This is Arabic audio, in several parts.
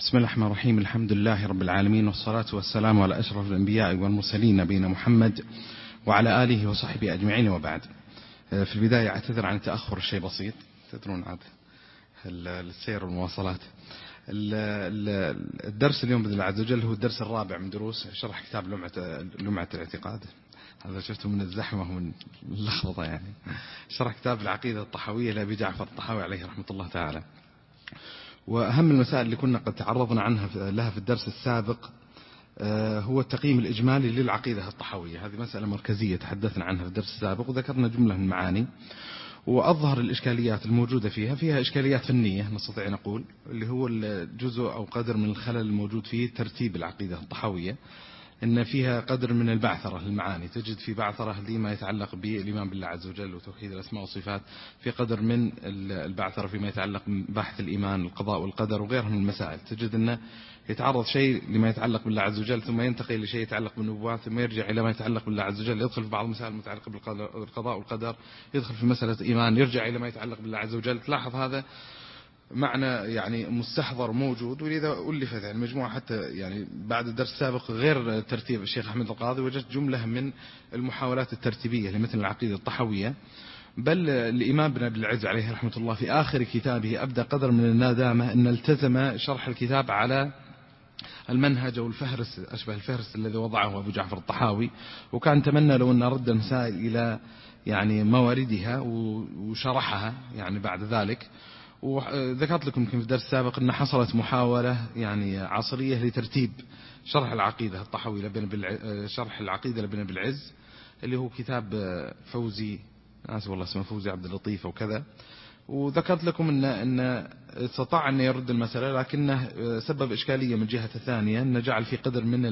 بسم الله الرحمن الرحيم. الحمد لله رب العالمين، والصلاة والسلام على أشرف الأنبياء والمرسلين نبينا محمد وعلى آله وصحبه أجمعين، وبعد. في البداية أعتذر عن التأخر الشيء بسيط، تدرون عاد السير والمواصلات. الدرس اليوم بإذن الله عز وجل هو الدرس الرابع من دروس شرح كتاب لمعة الاعتقاد. هذا شفته من الزحمة ومن اللخبطة، يعني شرح كتاب العقيدة الطحاوية لأبي جعفر الطحاوي عليه رحمة الله تعالى. وأهم المسائل اللي كنا قد تعرضنا لها في الدرس السابق هو التقييم الإجمالي للعقيدة الطحاوية. هذه مسألة مركزية تحدثنا عنها في الدرس السابق، وذكرنا جملة من المعاني وأظهر الإشكاليات الموجودة فيها إشكاليات فنية نستطيع نقول، اللي هو الجزء أو قدر من الخلل الموجود فيه ترتيب العقيدة الطحاوية. إن فيها قدر من البعثرة للمعاني، تجد في بعثرة لما يتعلق بالإيمان بالله عز وجل وتوحيد الأسماء والصفات، في قدر من البعثرة فيما يتعلق ببحث الإيمان القضاء والقدر وغيرها من المسائل. تجد أنه يتعرض شيء لما يتعلق بالله عز وجل، ثم ينتقل لشيء يتعلق بالنبوات، ثم يرجع إلى ما يتعلق بالله عز وجل، يدخل في بعض المسائل المتعلقة بالقضاء والقدر، يدخل في مسألة إيمان، يرجع إلى ما يتعلق بالله عز وجل. تلاحظ هذا معنى يعني مستحضر موجود، ولذا ألفت يعني مجموعة حتى يعني بعد الدرس السابق غير ترتيب الشيخ أحمد القاضي، وجدت جملة من المحاولات الترتيبية لمثل العقيدة الطحاوية. بل الإمام ابن عبد العز عليه رحمة الله في آخر كتابه أبدى قدر من الندامة أن التزم شرح الكتاب على المنهج أو الفهرس، أشبه الفهرس الذي وضعه أبو جعفر الطحاوي، وكان تمنى لو أن رد المسائل إلى يعني مواردها وشرحها يعني بعد ذلك. وذكرت لكم في الدرس السابق أن حصلت محاولة يعني عصرية لترتيب شرح العقيدة الطحاوية شرح العقيدة لابن أبي العز، اللي هو كتاب فوزي، آسف والله اسمه فوزي عبد اللطيف وكذا. وذكرت لكم أن استطاع أن يرد المسألة، لكنه سبب إشكالية من جهة ثانية، أن جعل في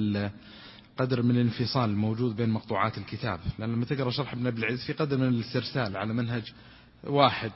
قدر من الانفصال موجود بين مقطوعات الكتاب. لأن لما تقرأ شرح ابن أبي العز في قدر من الاسترسال على منهج واحد،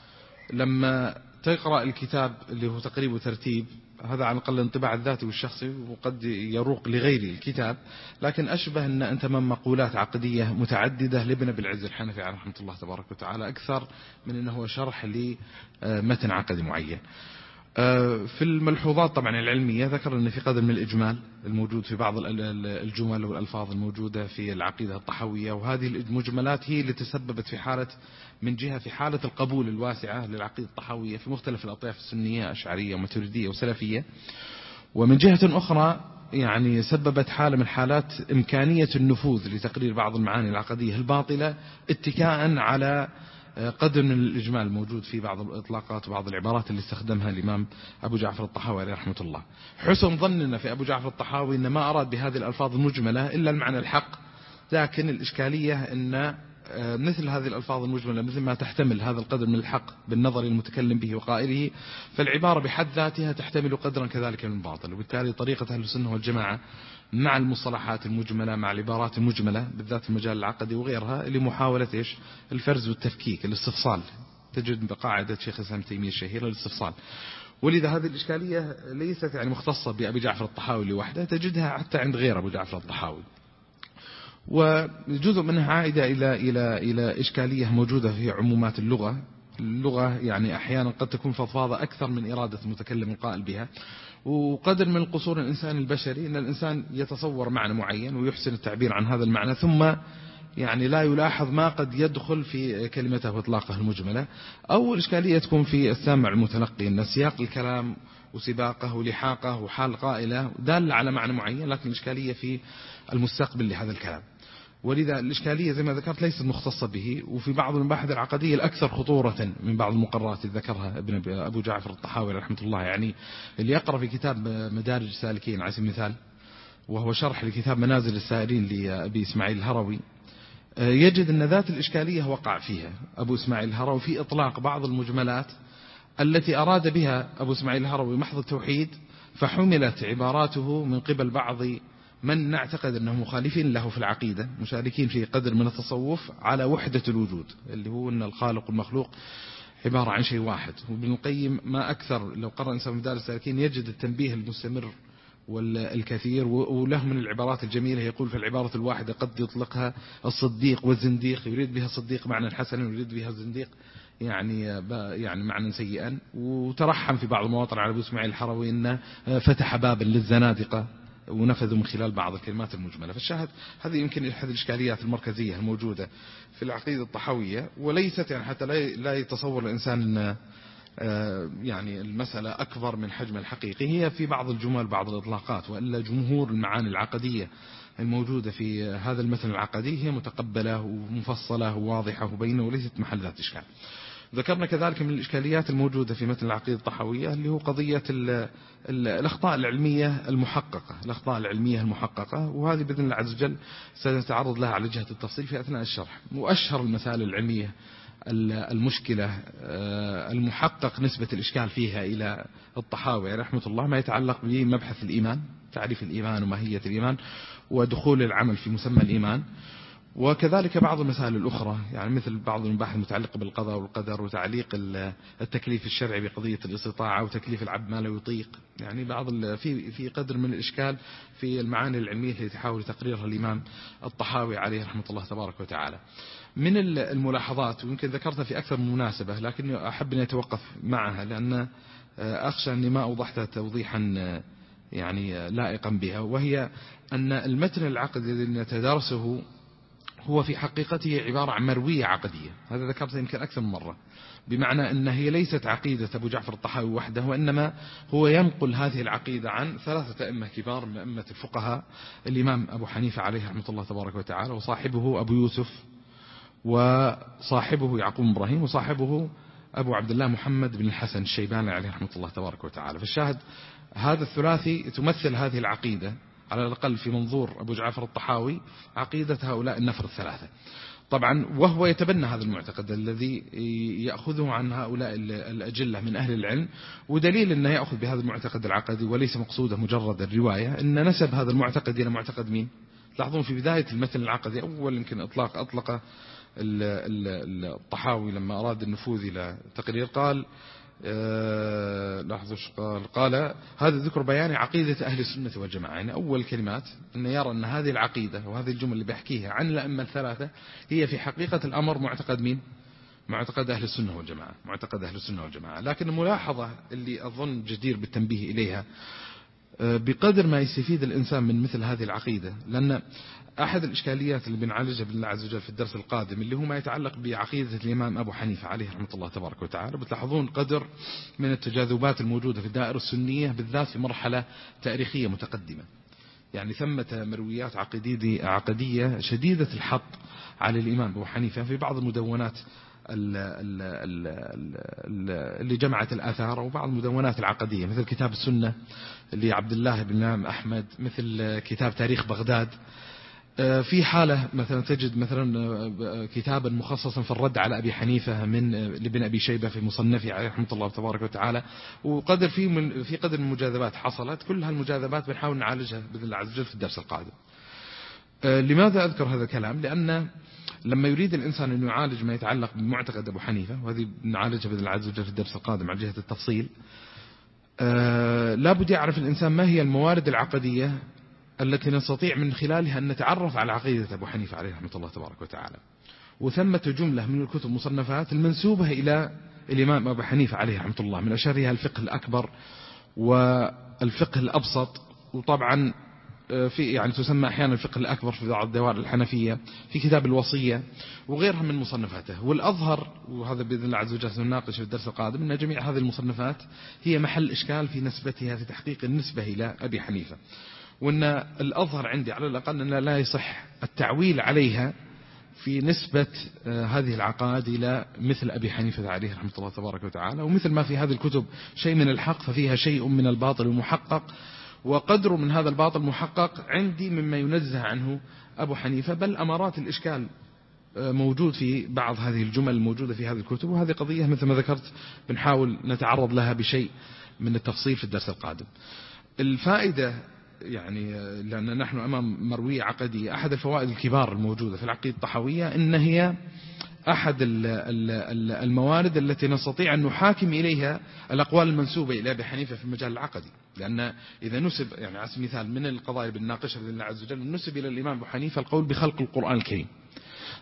لما تقرأ الكتاب اللي هو تقريب وترتيب، هذا على الأقل انطباع الذاتي والشخصي، وقد يروق لغير الكتاب، لكن أشبه أن أنت من مقولات عقدية متعددة لابن أبي العز الحنفي عليه رحمة الله تبارك وتعالى، أكثر من أنه شرح لمتن عقدي معين. في الملحوظات طبعا العلمية ذكر أن في قدر من الإجمال الموجود في بعض الجمل والألفاظ الموجودة في العقيدة الطحاوية، وهذه المجملات هي اللي تسببت في حالة القبول الواسعة للعقيدة الطحاوية في مختلف الأطياف السنية، أشعرية وماتريدية وسلفية. ومن جهة أخرى يعني سببت حالة من حالات إمكانية النفوذ لتقرير بعض المعاني العقدية الباطلة، اتكاء على قدر من الإجمال الموجود في بعض الإطلاقات وبعض العبارات اللي استخدمها الإمام أبو جعفر الطحاوي عليه رحمة الله. حسن ظننا في أبو جعفر الطحاوي إن ما أراد بهذه الألفاظ المجملة إلا المعنى الحق، لكن الإشكالية أن مثل هذه الألفاظ المجملة مثل ما تحتمل هذا القدر من الحق بالنظر المتكلم به وقائله، فالعبارة بحد ذاتها تحتمل قدرا كذلك من الباطل. وبالتالي طريقة أهل السنة والجماعة مع المصطلحات المجملة، مع العبارات المجملة بالذات في المجال العقدي وغيرها، لمحاولة الفرز والتفكيك، الاستفصال. تجد بقاعدة شيخ الإسلام ابن تيمية الشهيرة الاستفصال. ولذا هذه الإشكالية ليست يعني مختصة بأبي جعفر الطحاوي لوحده، تجدها حتى عند غير أبو جعفر الطحاوي. وجزء منها عائدة إلى إشكالية موجودة في عمومات اللغة يعني أحيانا قد تكون فضفاضة أكثر من إرادة المتكلم القائل بها، وقدر من القصور الإنسان البشري أن الإنسان يتصور معنى معين ويحسن التعبير عن هذا المعنى، ثم يعني لا يلاحظ ما قد يدخل في كلمته وإطلاقه المجملة. أو الإشكالية تكون في السامع المتلقي، أن سياق الكلام وسباقه ولحاقه وحال قائله دال على معنى معين، لكن الإشكالية في المستقبل لهذا الكلام. ولذا الإشكالية زي ما ذكرت ليست مختصة به. وفي بعض المباحث العقدية الأكثر خطورة من بعض المقررات اللي ذكرها أبو جعفر الطحاوي رحمة الله، يعني اللي يقرأ في كتاب مدارج السالكين على سبيل المثال، وهو شرح لكتاب منازل السائرين لأبي إسماعيل الهروي، يجد أن ذات الإشكالية وقع فيها أبو إسماعيل الهروي في إطلاق بعض المجملات التي أراد بها أبو إسماعيل الهروي محض التوحيد، فحملت عباراته من قبل بعض من نعتقد أنهم مخالفين له في العقيدة، مشاركين في قدر من التصوف، على وحدة الوجود، اللي هو أن الخالق والمخلوق عبارة عن شيء واحد. وابن القيم ما أكثر لو قرأ إنسان مدارج السالكين يجد التنبيه المستمر والكثير، وله من العبارات الجميلة. يقول في العبارة الواحدة قد يطلقها الصديق والزنديق، يريد بها الصديق معنى حسنا ويريد بها الزنديق يعني معنى سيئا، وترحم في بعض المواطن على أبو إسماعيل الحروي أنه فتح بابا للزنادقة ونفذوا من خلال بعض الكلمات المجملة. فالشاهد هذه يمكن أحد الإشكاليات المركزية الموجودة في العقيدة الطحاوية، وليست يعني حتى لا يتصور الإنسان أن يعني المسألة أكبر من حجم الحقيقي، هي في بعض الجمل بعض الإطلاقات، وإلا جمهور المعاني العقدية الموجودة في هذا المتن العقدي هي متقبلة ومفصلة وواضحة وبينة وليست محل ذات إشكال. ذكرنا كذلك من الإشكاليات الموجودة في متن العقيدة الطحاوية اللي هو قضية الأخطاء العلمية المحققة، وهذه بإذن الله عز وجل سنتعرض لها على جهة التفصيل في أثناء الشرح. وأشهر المسائل العلمية المشكلة المحقق نسبة الإشكال فيها إلى الطحاوي رحمة الله ما يتعلق بمبحث الإيمان، تعريف الإيمان وماهية الإيمان ودخول العمل في مسمى الإيمان، وكذلك بعض المسائل الأخرى يعني مثل بعض المباحث المتعلقة بالقضاء والقدر وتعليق التكليف الشرعي بقضية الاستطاعة وتكليف العبد ما لا يطيق، يعني بعض في قدر من الإشكال في المعاني العلمية التي تحاول تقريرها الإمام الطحاوي عليه رحمة الله تبارك وتعالى. من الملاحظات ويمكن ذكرتها في أكثر من مناسبة لكني أحب أن أتوقف معها لأن أخشى أني ما أوضحتها توضيحا يعني لائقا بها، وهي أن المتن العقدي الذي نتدارسه هو في حقيقته عبارة عن مروية عقدية. هذا ذكرته يمكن أكثر من مرة، بمعنى أنها هي ليست عقيدة أبو جعفر الطحاوي وحده، وإنما هو ينقل هذه العقيدة عن ثلاثة أئمة كبار من أئمة الفقهاء، الإمام أبو حنيفة عليه رحمة الله تبارك وتعالى، وصاحبه أبو يوسف، وصاحبه يعقوب إبراهيم، وصاحبه أبو عبد الله محمد بن الحسن الشيباني عليه رحمة الله تبارك وتعالى. فالشاهد هذا الثلاثي تمثل هذه العقيدة على الأقل في منظور أبو جعفر الطحاوي عقيدة هؤلاء النفر الثلاثة. طبعا وهو يتبنى هذا المعتقد الذي يأخذه عن هؤلاء الأجلة من أهل العلم، ودليل أنه يأخذ بهذا المعتقد العقدي وليس مقصوده مجرد الرواية أن نسب هذا المعتقد إلى معتقد مين؟ تلاحظون في بداية المتن العقدي أول يمكن أطلق الطحاوي لما أراد النفوذ إلى تقرير قال لاحظوا قال هذا ذكر بيان عقيدة أهل السنة والجماعة. يعني أول كلمات أن يرى أن هذه العقيدة وهذه الجمل اللي بيحكيها عن الأئمة الثلاثة هي في حقيقة الأمر معتقد مين؟ معتقد أهل السنة والجماعة، معتقد أهل السنة والجماعة. لكن الملاحظة اللي أظن جدير بالتنبيه إليها بقدر ما يستفيد الإنسان من مثل هذه العقيدة، لأن أحد الإشكاليات اللي بنعالجها بالله عز وجل في الدرس القادم اللي هو ما يتعلق بعقيدة الإمام أبو حنيفة عليه رحمة الله تبارك وتعالى، بتلاحظون قدر من التجاذبات الموجودة في الدائرة السنية بالذات في مرحلة تاريخية متقدمة. يعني ثمة مرويات عقدية شديدة الحط على الإمام أبو حنيفة في بعض المدونات اللي جمعت الآثار وبعض المدونات العقدية مثل كتاب السنة لعبد الله بن الإمام أحمد، مثل كتاب تاريخ بغداد. في حالة مثلا تجد مثلا كتابا مخصصا في الرد على أبي حنيفة من لابن أبي شيبة في مصنفه عليه رحمة الله تبارك وتعالى، وقدر في قدر من المجاذبات حصلت، كل هالمجاذبات بنحاول نعالجها بإذن الله عز وجل في الدرس القادم. لماذا أذكر هذا الكلام؟ لأن لما يريد الإنسان أن يعالج ما يتعلق بمعتقد أبو حنيفة، وهذه نعالجها بإذن الله عز وجل في الدرس القادم على جهة التفصيل، لا بد يعرف الإنسان ما هي الموارد العقدية التي نستطيع من خلالها أن نتعرف على عقيدة أبو حنيفة عليه رحمة الله تبارك وتعالى. وثمة جملة من الكتب المصنفات المنسوبة إلى الإمام أبو حنيفة عليه رحمة الله، من أشهرها الفقه الأكبر والفقه الأبسط، وطبعا في يعني تسمى أحيانا الفقه الأكبر في بعض الدوائر الحنفية، في كتاب الوصية وغيرها من مصنفاته. والأظهر وهذا بإذن الله عز وجل سنناقش في الدرس القادم أن جميع هذه المصنفات هي محل إشكال في نسبتها في تحقيق النسبة إلى أبي حنيفة، وأن الأظهر عندي على الأقل أن لا يصح التعويل عليها في نسبة هذه العقائد إلى مثل أبي حنيفة عليه رحمة الله تبارك وتعالى. ومثل ما في هذه الكتب شيء من الحق ففيها شيء من الباطل المحقق، وقدر من هذا الباطل المحقق عندي مما ينزه عنه أبو حنيفة، بل أمارات الإشكال موجود في بعض هذه الجمل الموجودة في هذه الكتب. وهذه قضية مثل ما ذكرت بنحاول نتعرض لها بشيء من التفصيل في الدرس القادم. الفائدة يعني لأن نحن أمام مروية عقدية، أحد الفوائد الكبار الموجودة في العقيدة الطحاوية إن هي أحد الموارد التي نستطيع أن نحاكم إليها الأقوال المنسوبة إلى أبي حنيفة في المجال العقدي. لأن إذا نسب يعني على سبيل المثال من القضايا اللي بنناقشها بإذن الله عز وجل نسب إلى الإمام أبو حنيفة القول بخلق القرآن الكريم،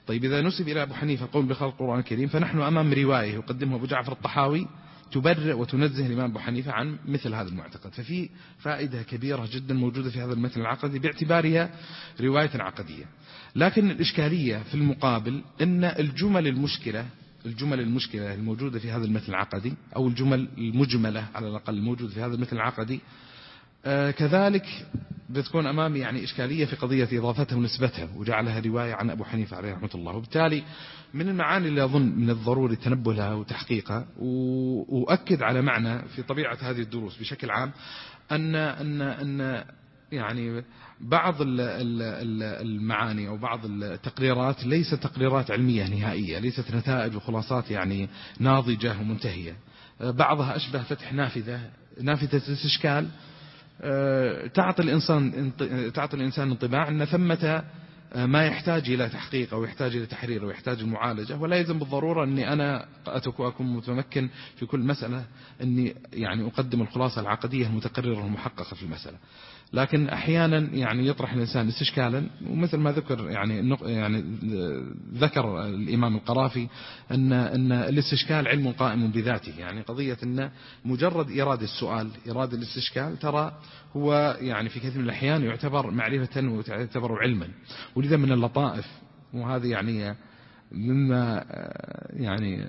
طيب إذا نسب إلى أبو حنيفة قول بخلق القرآن الكريم، فنحن أمام رواية يقدمها أبو جعفر الطحاوي تبرئ وتنزه الإمام أبو حنيفة عن مثل هذا المعتقد. ففي فائدة كبيرة جدا موجودة في هذا المثل العقدي باعتبارها رواية عقدية. لكن الإشكالية في المقابل أن الجمل المشكلة الموجودة في هذا المثل العقدي، أو الجمل المجملة على الأقل الموجودة في هذا المثل العقدي، كذلك بتكون أمامي يعني إشكالية في قضية إضافتها ونسبتها وجعلها رواية عن أبو حنيفة عليه رحمة الله. وبالتالي من المعاني اللي أظن من الضروري التنبه لها وتحقيقها، وأؤكد على معنى في طبيعة هذه الدروس بشكل عام، أن يعني بعض المعاني أو بعض التقريرات ليست تقريرات علمية نهائية، ليست نتائج وخلاصات يعني ناضجة ومنتهية. بعضها أشبه فتح نافذة استشكال تعطي الإنسان انطباع أن ثمة ما يحتاج إلى تحقيق أو يحتاج إلى تحرير أو يحتاج المعالجة، ولا يلزم بالضرورة أني أنا أكون متمكن في كل مسألة أني يعني أقدم الخلاصة العقدية المتقررة المحققة في المسألة. لكن أحيانا يعني يطرح الإنسان استشكالا، ومثل ما ذكر يعني ذكر الإمام القرافي أن الاستشكال علم قائم بذاته، يعني قضية أن مجرد إيراد السؤال، إيراد الاستشكال، ترى هو يعني في كثير من الأحيان يعتبر معرفة ويعتبر علما. ولذا من اللطائف، وهذا يعني مما يعني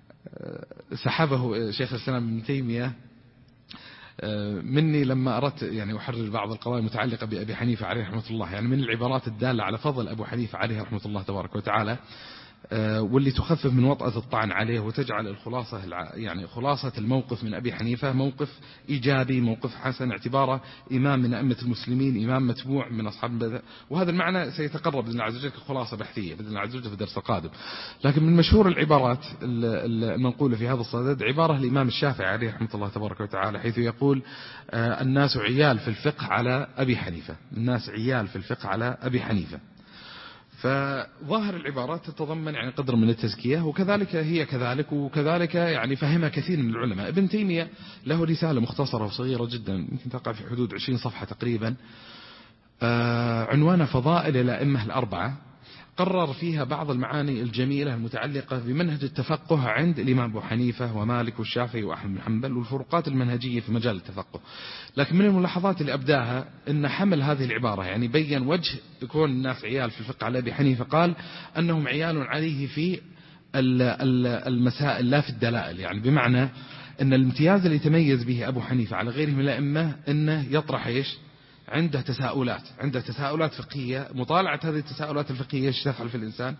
سحبه شيخ الإسلام ابن تيمية مني لما أردت يعني أحرر بعض القضايا المتعلقة بأبي حنيفة عليه رحمة الله، يعني من العبارات الدالة على فضل أبو حنيفة عليه رحمة الله تبارك وتعالى، واللي تخفف من وطأة الطعن عليه وتجعل الخلاصة يعني خلاصة الموقف من أبي حنيفة موقف إيجابي، موقف حسن، اعتباره إمام من أئمة المسلمين، إمام متبوع من أصحاب البدع. وهذا المعنى سيتقرب بإذن الله عز وجل كخلاصة بحثية بإذن الله عز وجل في الدرس القادم. لكن من مشهور العبارات المنقولة في هذا الصدد عبارة الإمام الشافعي عليه رحمة الله تبارك وتعالى، حيث يقول الناس عيال في الفقه على أبي حنيفة، الناس عيال في الفقه على أبي حنيفة. فظاهر العبارات تتضمن يعني قدر من التزكية، وكذلك هي كذلك، وكذلك يعني فهمها كثير من العلماء. ابن تيمية له رسالة مختصرة وصغيرة جدا يمكن تقع في حدود 20 صفحة تقريبا، عنوان فضائل الأئمة الأربعة، قرر فيها بعض المعاني الجميلة المتعلقة بمنهج التفقه عند الإمام أبو حنيفة ومالك والشافعي وأحمد بن حنبل، والفروقات المنهجية في مجال التفقه. لكن من الملاحظات اللي أبداها أن حمل هذه العبارة، يعني بين وجه يكون الناس عيال في الفقه على أبي حنيفة، قال أنهم عيال عليه في المسائل لا في الدلائل، يعني بمعنى أن الامتياز اللي يتميز به أبو حنيفة على غيره من الأئمة أنه يطرح إيش؟ عنده تساؤلات فقهية. مطالعة هذه التساؤلات الفقهية ايش تفعل في الإنسان؟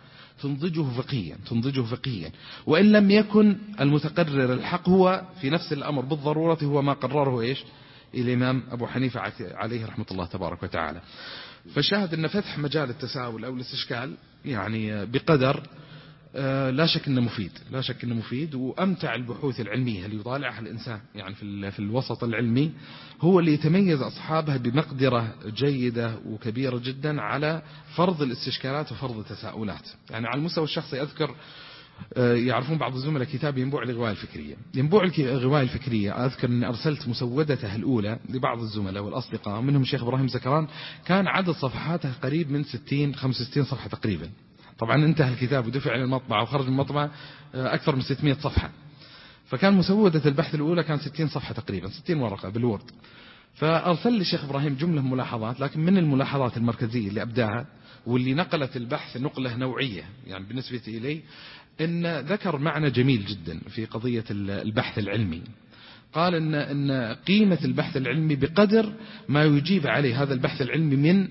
تنضجه فقهيا، وإن لم يكن المتقرر الحق هو في نفس الأمر بالضرورة هو ما قرره إيش؟ الإمام أبو حنيفة عليه رحمة الله تبارك وتعالى. فشاهد أن فتح مجال التساؤل أو الاستشكال يعني بقدر لا شك أنه مفيد، وأمتع البحوث العلمية اللي يطالعها الإنسان يعني في الوسط العلمي هو اللي يتميز أصحابها بمقدرة جيدة وكبيرة جدا على فرض الاستشكالات وفرض التساؤلات. يعني على المستوى الشخصي أذكر يعرفون بعض الزملاء كتاب ينبوع الغواية الفكرية، أذكر أني أرسلت مسودته الأولى لبعض الزملاء والأصدقاء منهم الشيخ إبراهيم زكران، كان عدد صفحاته قريب من 65 صفحة تقريبا. طبعا انتهى الكتاب ودفع إلى المطبعة وخرج من المطبعة أكثر من 600 صفحة، فكان مسودة البحث الأولى كان 60 صفحة تقريبا، 60 ورقة بالورد. فأرسل لي الشيخ إبراهيم جملة ملاحظات، لكن من الملاحظات المركزية اللي أبداها واللي نقلت البحث نقلة نوعية يعني بالنسبة إلي، إن ذكر معنى جميل جدا في قضية البحث العلمي. قال إن قيمة البحث العلمي بقدر ما يجيب عليه هذا البحث العلمي من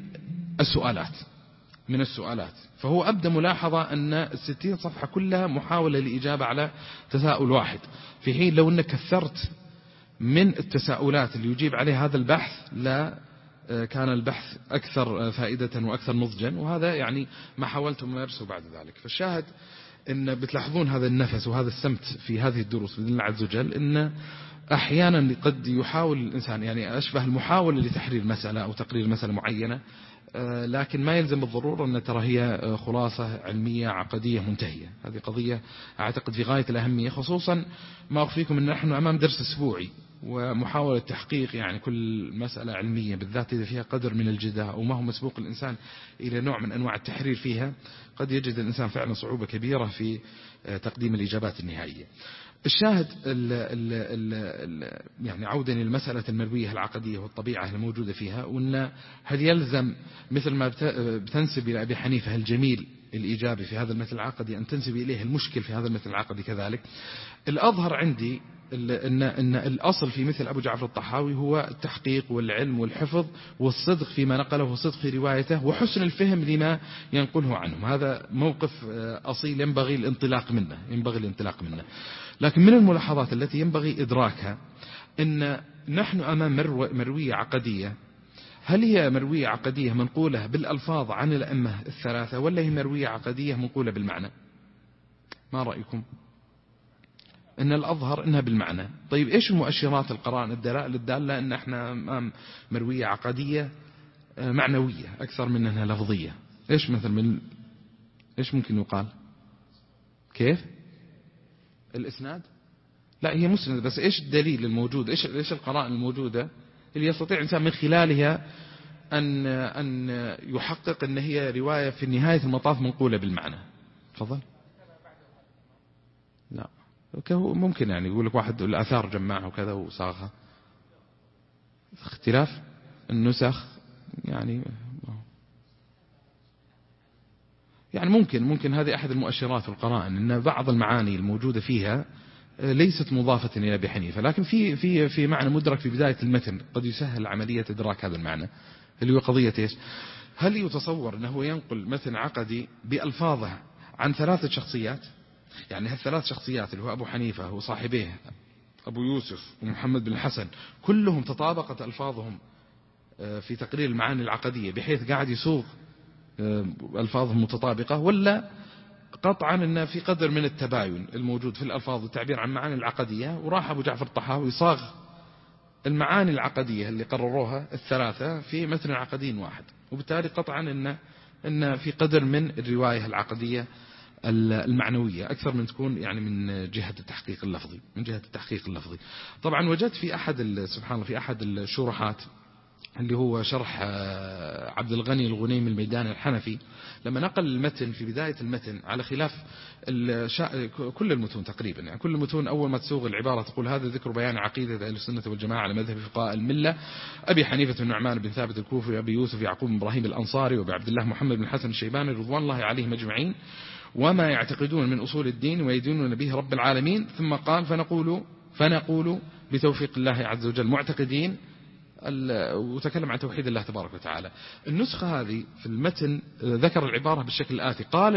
السؤالات. فهو أبدأ ملاحظة أن 60 صفحة كلها محاولة لإجابة على تساؤل واحد، في حين لو أنك كثرت من التساؤلات اللي يجيب عليه هذا البحث لا كان البحث أكثر فائدة وأكثر نضجا، وهذا يعني ما حاولت ممارسه بعد ذلك. فالشاهد إن بتلاحظون هذا النفس وهذا السمت في هذه الدروس بإذن الله عز وجل، إن أحيانا قد يحاول الإنسان يعني أشبه المحاولة لتحرير مسألة أو تقرير مسألة معينة، لكن ما يلزم بالضرورة أن ترى هي خلاصة علمية عقدية منتهية. هذه قضية أعتقد في غاية الأهمية، خصوصا ما أخفيكم أن نحن أمام درس أسبوعي، ومحاولة تحقيق يعني كل مسألة علمية بالذات إذا فيها قدر من الجدال أو ما هو مسبوق الإنسان إلى نوع من أنواع التحرير فيها، قد يجد الإنسان فعلا صعوبة كبيرة في تقديم الإجابات النهائية. الشاهد يعني عودا للمسألة المروية العقدية والطبيعة الموجودة فيها، وأن هل يلزم مثل ما بتنسب إلى أبي حنيفة الجميل الإيجابي في هذا المثل العقدي أن تنسب إليه المشكل في هذا المثل العقدي كذلك. الأظهر عندي أن الأصل في مثل أبو جعفر الطحاوي هو التحقيق والعلم والحفظ والصدق فيما نقله والصدق في روايته وحسن الفهم لما ينقله عنهم. هذا موقف أصيل ينبغي الانطلاق منه. لكن من الملاحظات التي ينبغي إدراكها أن نحن أمام مروية عقدية. هل هي مروية عقدية منقولة بالألفاظ عن الأئمة الثلاثة، ولا هي مروية عقدية منقولة بالمعنى؟ ما رأيكم؟ إن الأظهر إنها بالمعنى. طيب إيش المؤشرات القرائن الدلائل الدالة إن إحنا أمام مروية عقدية معنوية أكثر من أنها لفظية؟ إيش مثل إيش ممكن يقال؟ كيف؟ الإسناد؟ لا، هي مسند، بس إيش الدليل الموجود؟ إيش القرائن الموجودة اللي يستطيع الإنسان من خلالها أن يحقق أن هي رواية في نهاية المطاف منقولة بالمعنى؟ تفضل. لا، ممكن يعني يقول لك واحد الآثار جمعها وكذا وصاغها، اختلاف النسخ يعني ممكن هذه أحد المؤشرات القرائن أن بعض المعاني الموجودة فيها ليست مضافة إلى أبي حنيفة، لكن في معنى مدرك في بداية المتن قد يسهل عملية إدراك هذا المعنى، اللي هو قضية إيش؟ هل يتصور أنه ينقل متن عقدي بألفاظه عن 3 شخصيات؟ يعني هالثلاث شخصيات اللي هو أبو حنيفة وصاحبيه أبو يوسف ومحمد بن الحسن كلهم تطابقت ألفاظهم في تقرير المعاني العقدية بحيث قاعد يسوق ألفاظهم متطابقة، ولا قطعا أن في قدر من التباين الموجود في الألفاظ والتعبير عن معاني العقدية، وراح أبو جعفر الطحاوي صاغ المعاني العقدية اللي قرروها الثلاثة في متن عقدي واحد، وبالتالي قطعا أن في قدر من الرواية العقدية المعنوية أكثر من تكون يعني من جهة التحقيق اللفظي. طبعا وجدت في سبحان الله في أحد الشروحات اللي هو شرح عبد الغني الغنيمي الميداني الحنفي، لما نقل المتن في بداية المتن على خلاف كل المتون تقريبا، يعني كل المتون أول ما تسوغ العبارة تقول هذا ذكر بيان عقيدة أهل السنة والجماعة على مذهب فقهاء الملة أبي حنيفة النعمان بن ثابت الكوفي وأبي يوسف يعقوب بن إبراهيم الأنصاري وأبي عبد الله محمد بن الحسن الشيباني رضوان الله عليهم أجمعين، وما يعتقدون من أصول الدين ويدينون به رب العالمين. ثم قال فنقول بتوفيق الله عز وجل معتقدين، وتكلم عن توحيد الله تبارك وتعالى. النسخة هذه في المتن ذكر العبارة بالشكل الآتي: قال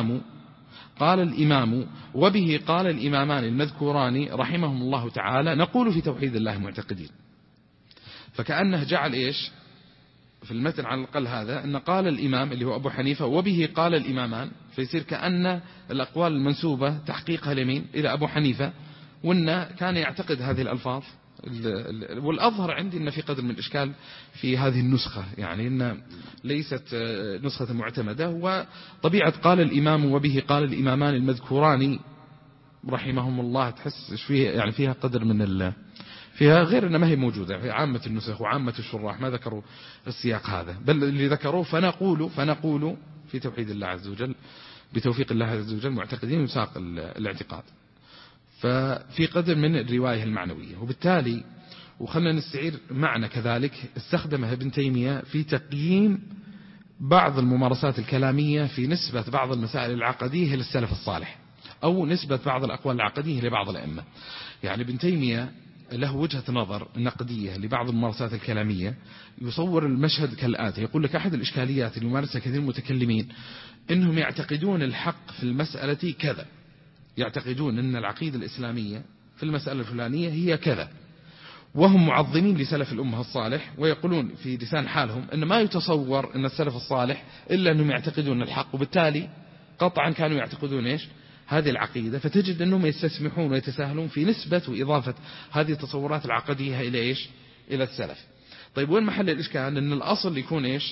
الإمام وبه قال الإمامان المذكوران رحمهم الله تعالى نقول في توحيد الله معتقدين. فكأنه جعل إيش في المتن على الأقل هذا أن قال الإمام اللي هو أبو حنيفة وبه قال الإمامان، فيصير كأن الأقوال المنسوبة تحقيقها لمين؟ إلى أبو حنيفة، وأن كان يعتقد هذه الألفاظ. والأظهر عندي أن في قدر من الإشكال في هذه النسخة، يعني أن ليست نسخة معتمدة، وطبيعة قال الإمام وبه قال الإمامان المذكوران رحمهم الله تحس فيها يعني فيها قدر من فيها غير أنها ما هي موجودة في عامة النسخ وعامة الشراح، ما ذكروا السياق هذا، بل اللي ذكروه فنقول في توحيد الله عز وجل بتوفيق الله عز وجل معتقدين وساق الاعتقاد. ففي قدر من الرواية المعنوية، وبالتالي وخلنا نستعير معنى كذلك استخدمها ابن تيمية في تقييم بعض الممارسات الكلامية في نسبة بعض المسائل العقدية للسلف الصالح، أو نسبة بعض الأقوال العقدية لبعض الأئمة. يعني ابن تيمية له وجهة نظر نقدية لبعض الممارسات الكلامية، يصور المشهد كالآتي: يقول لك أحد الإشكاليات اللي يمارسها كثير من المتكلمين إنهم يعتقدون الحق في المسألة كذا، يعتقدون أن العقيدة الإسلامية في المسألة الفلانية هي كذا، وهم معظمين لسلف الأمة الصالح، ويقولون في لسان حالهم أن ما يتصور أن السلف الصالح إلا أنهم يعتقدون الحق، وبالتالي قطعا كانوا يعتقدون إيش هذه العقيدة، فتجد أنهم يستسمحون ويتساهلون في نسبة وإضافة هذه التصورات العقدية إلى إيش إلى السلف. طيب وين محل الإشكال؟ أن الأصل يكون إيش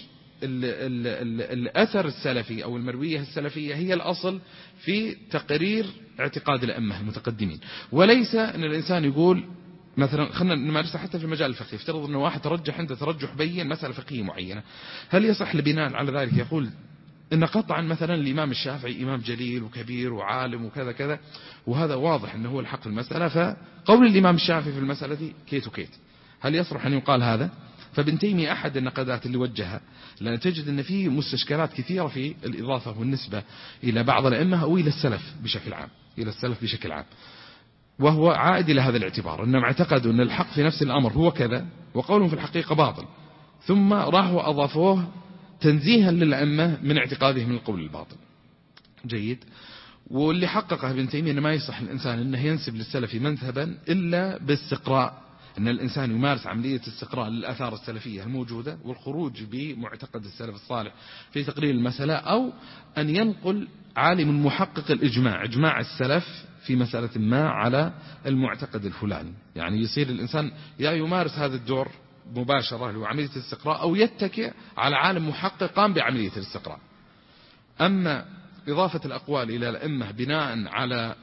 الأثر السلفي أو المروية السلفية هي الأصل في تقرير اعتقاد الأئمة المتقدمين، وليس أن الإنسان يقول مثلا خلينا نمارسها حتى في المجال الفقهي. افترض أن واحد ترجح عنده ترجح بين مسألة فقهية معينة، هل يصح لبناء على ذلك يقول إن قطعا مثلا الإمام الشافعي إمام جليل وكبير وعالم وكذا كذا، وهذا واضح أنه هو الحق في المسألة، فقول الإمام الشافعي في المسألة دي كيت وكيت، هل يصلح أن يقال هذا؟ فابن تيمية أحد النقدات اللي وجهها، لأن تجد أن فيه مستشكلات كثيرة في الإضافة والنسبة إلى بعض الأئمة أو إلى السلف بشكل عام، إلى السلف بشكل عام، وهو عائد إلى هذا الاعتبار أنهم اعتقدوا أن الحق في نفس الأمر هو كذا وقولهم في الحقيقة باطل، ثم راحوا أضافوه تنزيها للأئمة من اعتقادهم من القول الباطل. جيد. واللي حققه ابن تيمية أنه ما يصح الإنسان أنه ينسب للسلف مذهبا إلا باستقراء، أن الإنسان يمارس عملية استقراء للآثار السلفية الموجودة والخروج بمعتقد السلف الصالح في تقرير المسألة، أو أن ينقل عالم محقق الإجماع، إجماع السلف في مسألة ما على المعتقد الفلاني. يعني يصير الإنسان يا يمارس هذا الدور مباشرة له عملية الاستقراء، أو يتكئ على عالم محقق قام بعملية الاستقراء. أما إضافة الأقوال إلى الأئمة بناء على،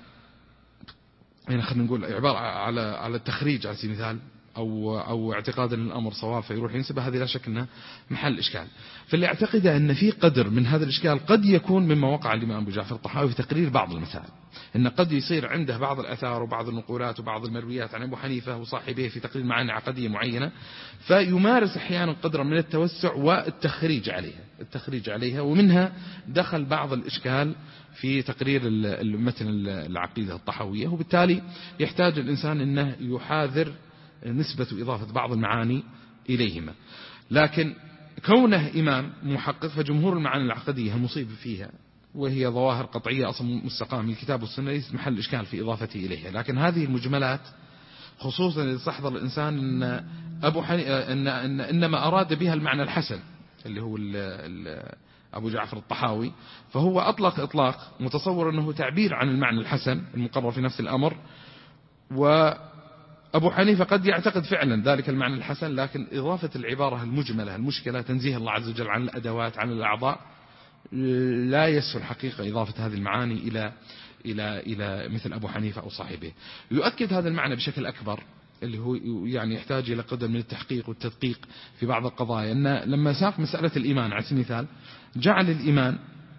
يعني خلينا نقول عبارة على التخريج على سبيل المثال، أو اعتقاد أن الأمر صواب فيروح ينسبه، هذه لا شك أنها محل إشكال. فاللي اعتقد أن في قدر من هذا الإشكال قد يكون مما وقع الإمام أبو جعفر الطحاوي في تقرير بعض المسائل، أن قد يصير عنده بعض الآثار وبعض النقولات وبعض المرويات عن أبو حنيفة وصاحبه في تقرير معاني عقدية معينة، فيمارس أحيانا قدرا من التوسع والتخريج عليها، ومنها دخل بعض الإشكال في تقرير متن العقيدة الطحاوية، وبالتالي يحتاج الإنسان أنه يحاذر نسبة إضافة بعض المعاني إليهما. لكن كونه إمام محقق فجمهور المعاني العقدية المصيب فيها، وهي ظواهر قطعية أصلا مستقاة من الكتاب والسنة، ليس محل إشكال في إضافته إليها. لكن هذه المجملات خصوصا إذا استحضر الإنسان أن أبو إن إنما أراد بها المعنى الحسن اللي هو أبو جعفر الطحاوي، فهو أطلق إطلاق متصور أنه تعبير عن المعنى الحسن المقرر في نفس الأمر، وأبو حنيفة قد يعتقد فعلا ذلك المعنى الحسن، لكن إضافة العبارة المجملة المشكلة تنزيه الله عز وجل عن الأدوات عن الأعضاء، لا يسهل حقيقة إضافة هذه المعاني إلى مثل أبو حنيفة أو صاحبه. يؤكد هذا المعنى بشكل أكبر اللي هو يعني يحتاج إلى قدر من التحقيق والتدقيق في بعض القضايا، أن لما ساق مسألة الإيمان على سبيل المثال جعل الإيمان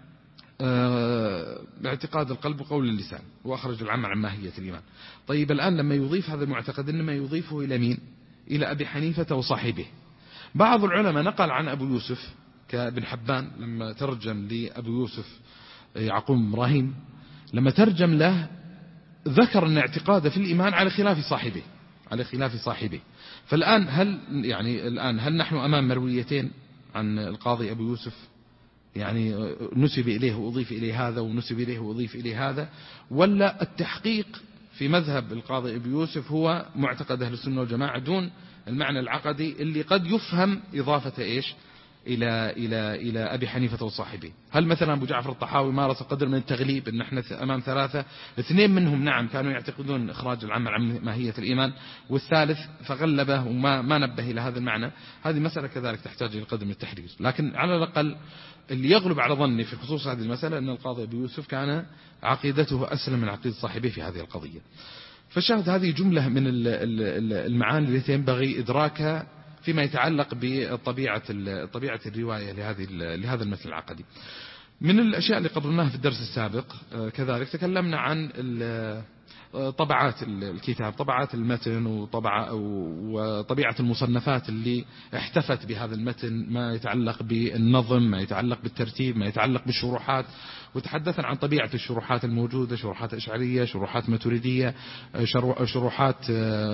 باعتقاد القلب وقول اللسان، وأخرج العام عن ماهية الإيمان. طيب الآن لما يضيف هذا المعتقد إنما يضيفه إلى مين؟ إلى أبي حنيفة وصاحبه. بعض العلماء نقل عن أبو يوسف كابن حبان لما ترجم لأبو يوسف يعقوب إبراهيم، لما ترجم له ذكر أن اعتقاده في الإيمان على خلاف صاحبه. فالآن هل نحن أمام مرويتين عن القاضي أبو يوسف، يعني نسب إليه وأضيف إليه هذا ونسب إليه وأضيف إليه هذا، ولا التحقيق في مذهب القاضي أبو يوسف هو معتقد أهل السنة والجماعة دون المعنى العقدي اللي قد يفهم إضافة إيش إلى أبي حنيفة وصاحبه؟ هل مثلا أبو جعفر الطحاوي مارس قدر من التغليب أن احنا أمام ثلاثة، اثنين منهم نعم كانوا يعتقدون إخراج العام عن ماهية الإيمان، والثالث فغلبه وما نبه إلى هذا المعنى؟ هذه مسألة كذلك تحتاج إلى قدر من التحرير. لكن على الأقل اللي يغلب على ظني في خصوص هذه المسألة أن القاضي أبو يوسف كان عقيدته أسلم من عقيدة صاحبه في هذه القضية. فالشاهد هذه جملة من المعاني التي ينبغي إدراكها فيما يتعلق بطبيعة الرواية لهذا المثل العقدي. من الأشياء اللي قررناها في الدرس السابق كذلك تكلمنا عن طبعات الكتاب، طبعات المتن وطبيعة المصنفات اللي احتفت بهذا المتن، ما يتعلق بالنظم، ما يتعلق بالترتيب، ما يتعلق بالشروحات، وتحدثنا عن طبيعة الشروحات الموجودة، شروحات إشعرية، شروحات ماتريدية، شروحات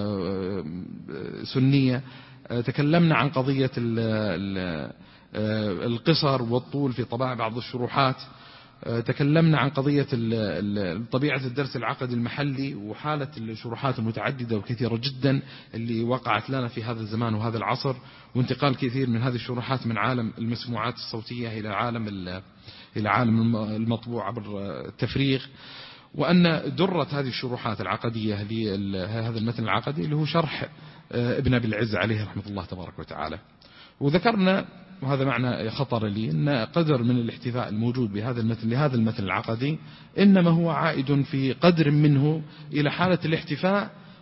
سنية. تكلمنا عن قضية القصر والطول في طباع بعض الشروحات. تكلمنا عن قضية طبيعة الدرس العقدي المحلي وحالة الشروحات المتعددة وكثيرة جدا اللي وقعت لنا في هذا الزمان وهذا العصر، وانتقال كثير من هذه الشروحات من عالم المسموعات الصوتية إلى عالم المطبوع عبر التفريغ. وأن درة هذه الشروحات العقدية لهذا المتن العقدي اللي هو شرح ابن أبي العز عليه رحمة الله تبارك وتعالى. وذكرنا، وهذا معنى خطر لي، أن قدر من الاحتفاء الموجود لهذا المتن العقدي إنما هو عائد في قدر منه إلى حالة الاحتفاء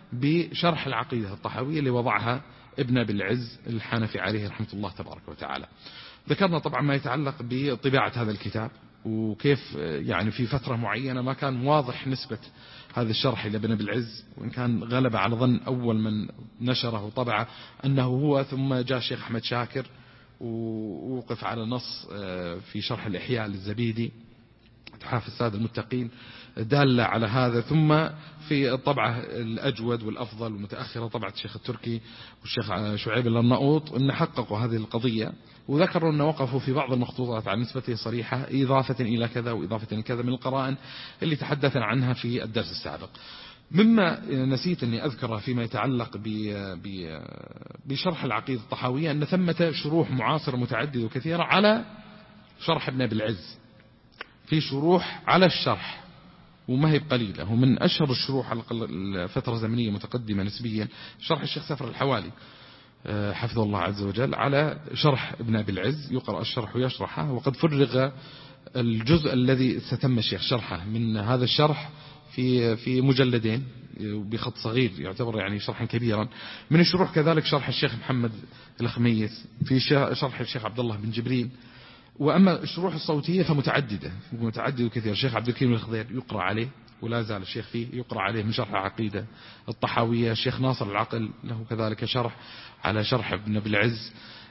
بشرح العقيدة الطحاوية اللي وضعها ابن أبي العز الحنفي عليه رحمة الله تبارك وتعالى. ذكرنا طبعا ما يتعلق بطباعة هذا الكتاب، وكيف يعني في فترة معينة ما كان واضح نسبة هذا الشرح إلى ابن أبي العز، وإن كان غلب على ظن أول من نشره وطبعه أنه هو، ثم جاء الشيخ أحمد شاكر ووقف على نص في شرح الإحياء للزبيدي تحاف السادة المتقين دالة على هذا، ثم في الطبعة الأجود والأفضل والمتأخرة طبعة الشيخ التركي والشيخ شعيب الأرناؤوط أن حققوا هذه القضية، وذكروا أن وقفوا في بعض المخطوطات عن نسبته صريحة إضافة إلى كذا وإضافة إلى كذا من القرائن اللي تحدثنا عنها في الدرس السابق. مما نسيت أني أذكره فيما يتعلق بشرح العقيدة الطحاوية أن ثمة شروح معاصرة متعددة وكثيرة على شرح ابن أبي العز، في شروح على الشرح وما هي بقليلة. هو من أشهر الشروح على فترة زمنية متقدمة نسبيا شرح الشيخ سفر الحوالي حفظه الله عز وجل على شرح ابن أبي العز، يقرأ الشرح ويشرحه، وقد فرغ الجزء الذي ستم الشيخ شرحه من هذا الشرح في مجلدين بخط صغير، يعتبر يعني شرحا كبيرا. من الشروح كذلك شرح الشيخ محمد الخميس، في شرح الشيخ عبد الله بن جبريل. وأما الشروح الصوتية فمتعددة وكثير. الشيخ عبد الكريم الخضير يقرأ عليه ولا زال الشيخ فيه يقرأ عليه من شرح العقيدة الطحاوية. الشيخ ناصر العقل له كذلك شرح على شرح ابن أبي العز،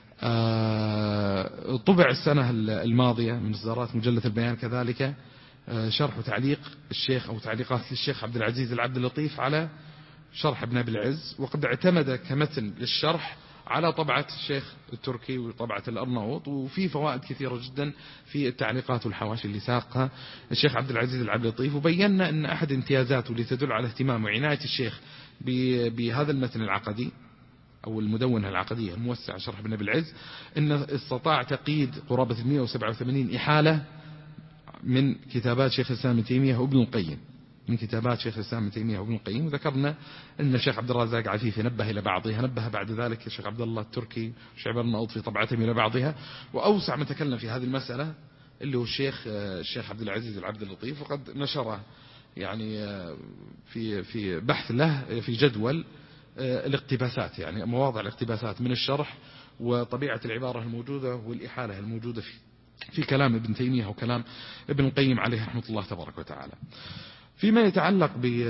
طبع السنة الماضية من إصدارات مجلة البيان كذلك شرح وتعليق الشيخ أو تعليقات للشيخ عبد العزيز العبد اللطيف على شرح ابن أبي العز، وقد اعتمد كمتن للشرح على طبعة الشيخ التركي وطبعة الأرناؤوط، وفي فوائد كثيرة جدا في التعليقات والحواشي اللي ساقها الشيخ عبد العزيز العبد اللطيف. وبينا أن أحد امتيازاته اللي تدل على اهتمام وعناية الشيخ بهذا المتن العقدي أو المدونة العقدية الموسعة شرح ابن أبي العز أن استطاع تقييد قرابة 187 إحالة من كتابات شيخ الإسلام ابن تيمية وابن القيم، من كتابات شيخ الإسلام ابن تيمية وابن القيم. وذكرنا أن الشيخ عبد الرزاق عفيفي نبه إلى بعضها، نبه بعد ذلك الشيخ عبد الله التركي وشعيب الأرناؤوط في طبعتهم إلى بعضها، وأوسع من تكلم في هذه المسألة اللي هو الشيخ عبد العزيز العبد اللطيف، وقد نشره يعني في بحث له في جدول الاقتباسات، يعني مواضع الاقتباسات من الشرح وطبيعة العبارة الموجودة والإحالة الموجودة في كلام ابن تيمية وكلام ابن القيم عليه رحمة الله تبارك وتعالى. فيما يتعلق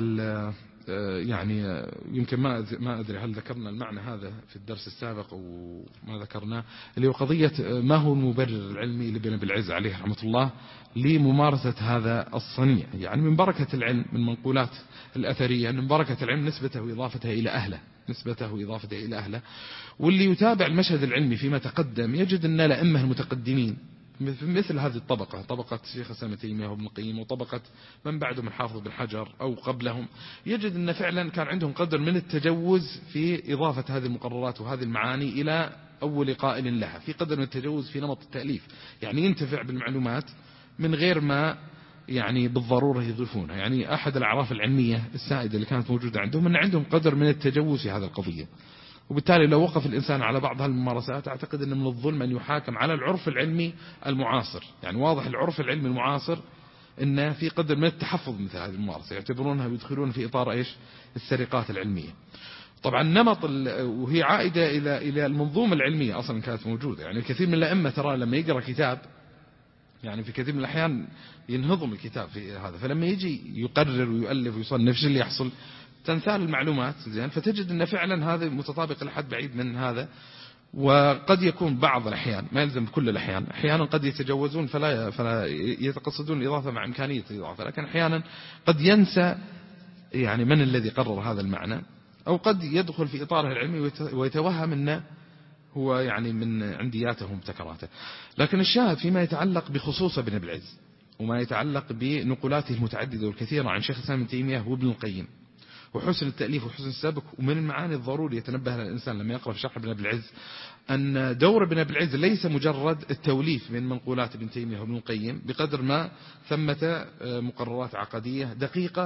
يعني يمكن ما أدري هل ذكرنا المعنى هذا في الدرس السابق وما ذكرناه، اللي هو قضية ما هو المبرر العلمي لابن أبي العز عليه رحمة الله لممارسة هذا الصنيع. يعني من بركة العلم من منقولات الأثرية أن من بركة العلم نسبته وإضافته إلى أهله، واللي يتابع المشهد العلمي فيما تقدم يجد أن الأئمة المتقدمين مثل هذه الطبقة، طبقة شيخ الإسلام ابن تيمية وابن القيم وطبقة من بعدهم الحافظ بن حجر أو قبلهم، يجد أن فعلا كان عندهم قدر من التجوز في إضافة هذه المقررات وهذه المعاني إلى أول قائل لها، في قدر من التجوز في نمط التأليف، يعني ينتفع بالمعلومات من غير ما يعني بالضرورة يضيفونها. يعني أحد الأعراف العلمية السائدة اللي كانت موجودة عندهم أن عندهم قدر من التجوز في هذه القضية، وبالتالي لو وقف الإنسان على بعض هالممارسات أعتقد أن من الظلم أن يحاكم على العرف العلمي المعاصر. يعني واضح العرف العلمي المعاصر أن في قدر من التحفظ مثل هذه الممارسة، يعتبرونها ويدخلون في إطار السرقات العلمية. طبعا نمط وهي عائدة إلى المنظومة العلمية أصلا كانت موجودة. يعني الكثير من الأئمة ترى لما يقرأ كتاب يعني في كثير من الأحيان ينهضم الكتاب في هذا، فلما يجي يقرر ويؤلف ويصنف ايش اللي يحصل؟ تنثال المعلومات زين، فتجد أن فعلا هذا متطابق لحد بعيد من هذا. وقد يكون بعض الأحيان، ما يلزم كل الأحيان، أحيانا قد يتجوزون فلا يتقصدون الإضافة مع إمكانية الإضافة، لكن أحيانا قد ينسى يعني من الذي قرر هذا المعنى، أو قد يدخل في إطاره العلمي ويتوهم أنه هو يعني من عندياته ومبتكراته. لكن الشاهد فيما يتعلق بخصوص ابن أبي العز وما يتعلق بنقولاته المتعددة والكثيرة عن شيخ الإسلام ابن تيمية وابن القيم وحسن التأليف وحسن السبك، ومن المعاني الضروري يتنبه الإنسان لما يقرأ في شرح ابن أبي العز أن دور ابن أبي العز ليس مجرد التوليف من منقولات ابن تيمية وابن القيم، بقدر ما ثمة مقررات عقدية دقيقة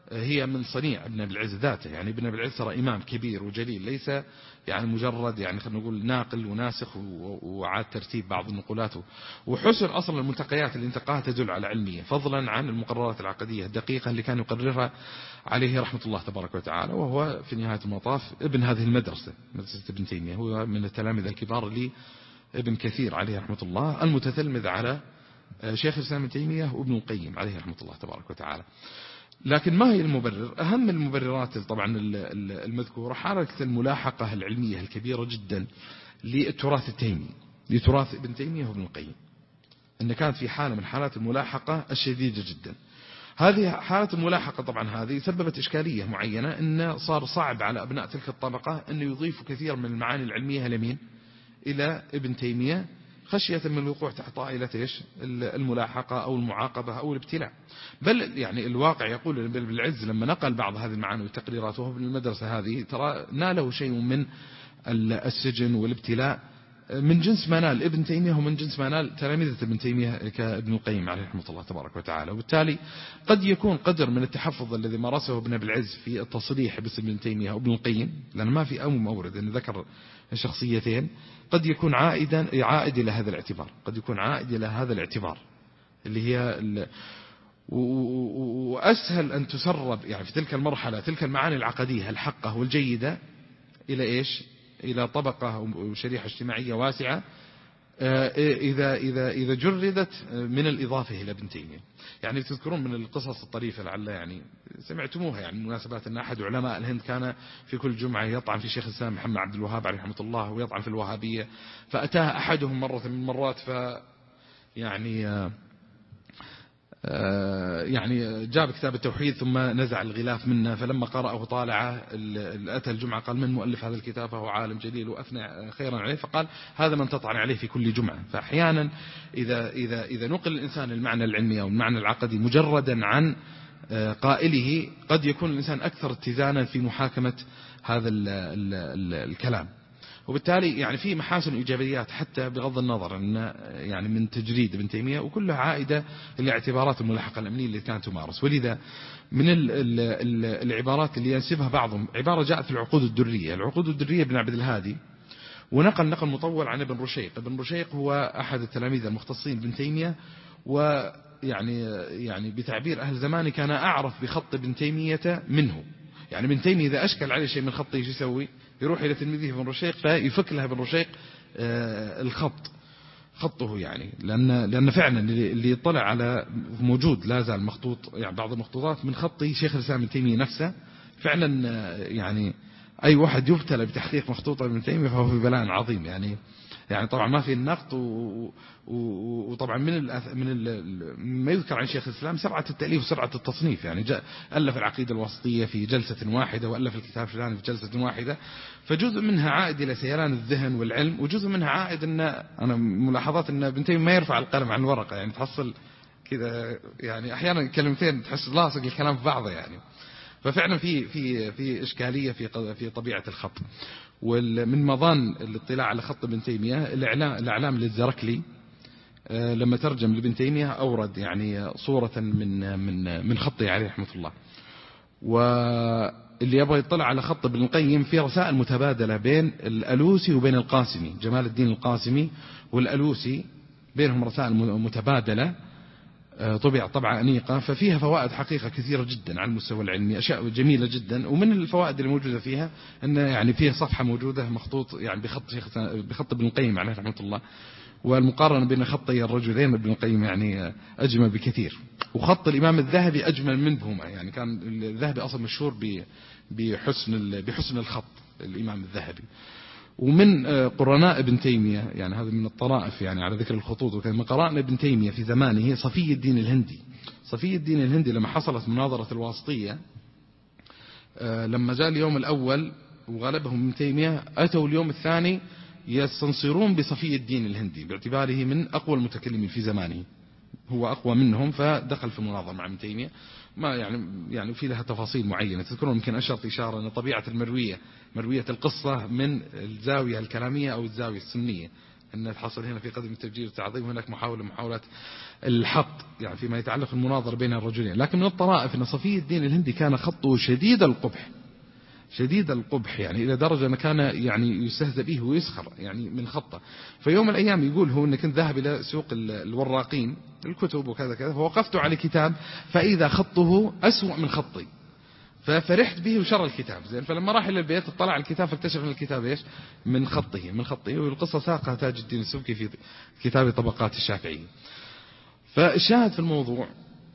هي من صنيع ابن أبي العز ذاته. يعني ابن أبي العز ترى إمام كبير وجليل، ليس يعني مجرد يعني خلينا نقول ناقل وناسخ وعاد ترتيب بعض النقولات. وحسن أصلا الملتقيات اللي انتقاها تدل على علمية، فضلا عن المقررات العقدية الدقيقة اللي كان يقررها عليه رحمة الله تبارك وتعالى. وهو في نهاية المطاف ابن هذه المدرسة، مدرسة ابن تيمية، هو من التلامذة الكبار لابن كثير عليه رحمة الله، المتتلمذ على شيخ الإسلام ابن تيمية وابن القيم عليه رحمة الله تبارك وتعالى. لكن ما هي المبرر؟ أهم المبررات طبعا المذكورة حركة الملاحقة العلمية الكبيرة جدا للتراث التيمي، لتراث ابن تيمية وابن القيم، أن كانت في حالة من حالات الملاحقة الشديدة جدا. هذه حالة الملاحقة طبعا هذه سببت إشكالية معينة، أن صار صعب على أبناء تلك الطبقة أن يضيفوا كثير من المعاني العلمية لمين؟ إلى ابن تيمية، خشية من الوقوع تحت طائلة إيش؟ الملاحقة أو المعاقبة أو الابتلاء. بل يعني الواقع يقول ابن أبي العز لما نقل بعض هذه المعاني والتقريرات وهو في المدرسة هذه، ترى ناله شيء من السجن والابتلاء من جنس ما نال ابن تيمية ومن جنس ما نال تلاميذة ابن تيمية كابن القيم عليه رحمة الله تبارك وتعالى. وبالتالي قد يكون قدر من التحفظ الذي مارسه ابن أبي العز في التصريح باسم ابن تيمية وابن القيم، لأن ما في مورد أن ذكر شخصيتين، قد يكون عائد إلى هذا الاعتبار، قد يكون عائد إلى هذا الاعتبار اللي هي وأسهل أن تسرب يعني في تلك المرحلة تلك المعاني العقدية الحقة والجيدة إلى إيش؟ إلى طبقة وشريحة اجتماعية واسعة إذا جردت من الإضافة إلى ابن تيمية. يعني تذكرون من القصص الطريفة لعل يعني سمعتموها يعني مناسبات، أن أحد علماء الهند كان في كل جمعة يطعن في شيخ الإسلام محمد عبد الوهاب عليه رحمة الله ويطعن في الوهابية، فأتاه أحدهم مرة من المرات يعني جاب كتاب التوحيد ثم نزع الغلاف منه، فلما قرأه طالعه أتى الجمعة قال من مؤلف هذا الكتاب؟ فهو عالم جليل وأثنى خيرا عليه، فقال هذا من تطعن عليه في كل جمعة. فأحيانا إذا نقل الإنسان المعنى العلمي أو المعنى العقدي مجردا عن قائله، قد يكون الإنسان أكثر اتزانا في محاكمة هذا الكلام. وبالتالي يعني في محاسن وإيجابيات حتى بغض النظر أن يعني من تجريد ابن تيمية، وكلها عائدة لاعتبارات الملاحقة الأمنية اللي كانت تمارس. ولذا من العبارات اللي ينسبها بعضهم عبارة جاءت في العقود الدرية. العقود الدرية ابن عبد الهادي، ونقل مطول عن ابن رشيق. ابن رشيق هو أحد التلاميذ المختصين بابن تيمية، ويعني بتعبير أهل زمانه كان أعرف بخط ابن تيمية منه. يعني ابن تيمية إذا أشكل عليه شيء من خطه ايش يسوي؟ يروح إلى تلميذه ابن رشيق فيفك له ابن رشيق خطه، يعني لأن فعلا اللي يطلع على موجود لا زال مخطوط، يعني بعض المخطوطات من خط شيخ الإسلام ابن تيمية نفسه. فعلا يعني أي واحد يبتلى بتحقيق مخطوطة ابن تيمية فهو في بلاء عظيم. يعني طبعا ما في النقد، وطبعا ما يذكر عن شيخ الإسلام سرعة التأليف وسرعة التصنيف. يعني ألف العقيدة الوسطية في جلسة واحدة، وألف الكتاب الفلاني في جلسة واحدة، فجزء منها عائد إلى سيلان الذهن والعلم، وجزء منها عائد أنا ملاحظات أن ابن تيمية ما يرفع القلم عن الورقة، يعني تحصل كذا يعني أحيانا كلمتين تحس لاصق الكلام في بعضه يعني. ففعلا في إشكالية في طبيعة الخط. ومن مظان الاطلاع على خط ابن تيمية الإعلام للزركلي لما ترجم لابن تيمية أورد يعني صورة من خطه عليه رحمة الله. واللي يبغى يطلع على خط ابن القيم في رسائل متبادلة بين الألوسي وبين القاسمي، جمال الدين القاسمي والألوسي بينهم رسائل متبادلة طبع طبعة أنيقة، ففيها فوائد حقيقة كثيرة جدا على المستوى العلمي، أشياء جميلة جدا. ومن الفوائد اللي موجودة فيها أن يعني فيها صفحة موجودة مخطوط يعني بخط ابن القيم عليه رحمة الله، والمقارنة بين خطي الرجلين ابن القيم يعني أجمل بكثير. وخط الإمام الذهبي أجمل منهما، يعني كان الذهبي أصلا مشهور بحسن الخط الإمام الذهبي. ومن قرناء ابن تيمية، يعني هذا من الطرائف يعني على ذكر الخطوط، وكان من قرناء ابن تيمية في زمانه صفي الدين الهندي. صفي الدين الهندي لما حصلت مناظرة الواسطية، لما جاء اليوم الأول وغلبهم ابن تيمية، أتوا اليوم الثاني يستنصرون بصفي الدين الهندي باعتباره من أقوى المتكلمين في زمانه، هو أقوى منهم، فدخل في مناظرة مع ابن تيمية. ما يعني في لها تفاصيل معينة تذكرون. يمكن أشرت إشارة أن طبيعة مروية القصة من الزاوية الكلامية أو الزاوية السنية، أن تحصل هنا في قدم التبجيل والتعظيم، هناك محاولات الحط يعني فيما يتعلق بالمناظرة بين الرجلين. لكن من الطرائف أن صفي الدين الهندي كان خطه شديد القبح يعني إلى درجة أنه كان يعني يستهزأ به ويسخر يعني من خطه. فيوم من الأيام يقول هو أنه كنت ذاهب إلى سوق الوراقين الكتب وكذا كذا، فوقفت على كتاب فإذا خطه أسوأ من خطي، ففرحت به وشر الكتاب زين. فلما راح إلى البيت اطلع على الكتاب فاكتشف أن الكتاب إيش من خطه. والقصة ساقها تاج الدين السبكي في كتاب طبقات الشافعية. فالشاهد في الموضوع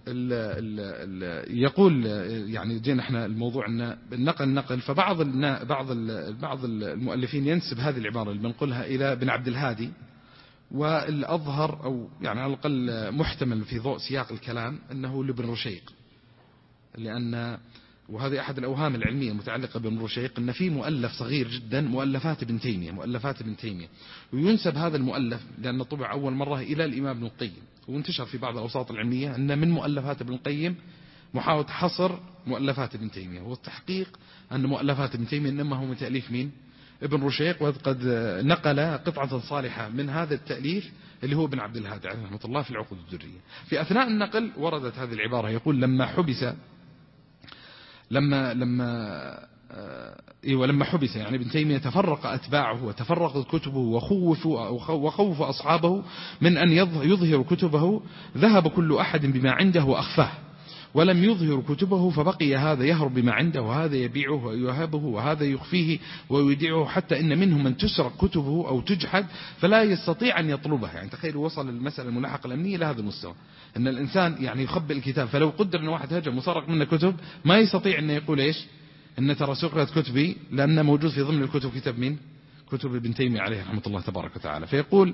يقول يعني جينا احنا الموضوع ان النقل فبعض بعض المؤلفين ينسب هذه العبارة اللي بنقولها إلى ابن عبد الهادي، والأظهر أو يعني على الأقل محتمل في ضوء سياق الكلام أنه لابن رشيق، لأن وهذه أحد الأوهام العلمية المتعلقة بابن رشيق أن في مؤلف صغير جدا مؤلفات ابن تيمية، وينسب هذا المؤلف لأنه طبع أول مرة إلى الإمام ابن القيم، وانتشر في بعض الأوساط العلمية أن من مؤلفات ابن القيم محاولة حصر مؤلفات ابن تيمية، والتحقيق أن مؤلفات ابن تيمية إنما هو من تأليف مين؟ ابن رشيق، وقد نقل قطعة صالحة من هذا التأليف اللي هو ابن عبد الهادي عليه رحمة الله في العقود الدرية. في أثناء النقل وردت هذه العبارة، يقول لما حبس يعني ابن تيمية تفرق أتباعه وتفرقت كتبه وخوف أصحابه من أن يظهر كتبه، ذهب كل أحد بما عنده وأخفاه، ولم يظهر كتبه، فبقي هذا يهرب بما عنده وهذا يبيعه ويهابه وهذا يخفيه ويودعه، حتى إن منهم من تسرق كتبه أو تجحد فلا يستطيع أن يطلبها. يعني تخيلوا وصل المسألة الملاحقة الأمنية لهذا المستوى، أن الإنسان يعني يخبئ الكتاب، فلو قدر أن واحد هجم وسرق منه كتب ما يستطيع أن يقول إيش أن ترى سرقت كتبي، لأن موجود في ضمن الكتب كتاب مين؟ كتب ابن تيمية عليه رحمة الله تبارك وتعالى. فيقول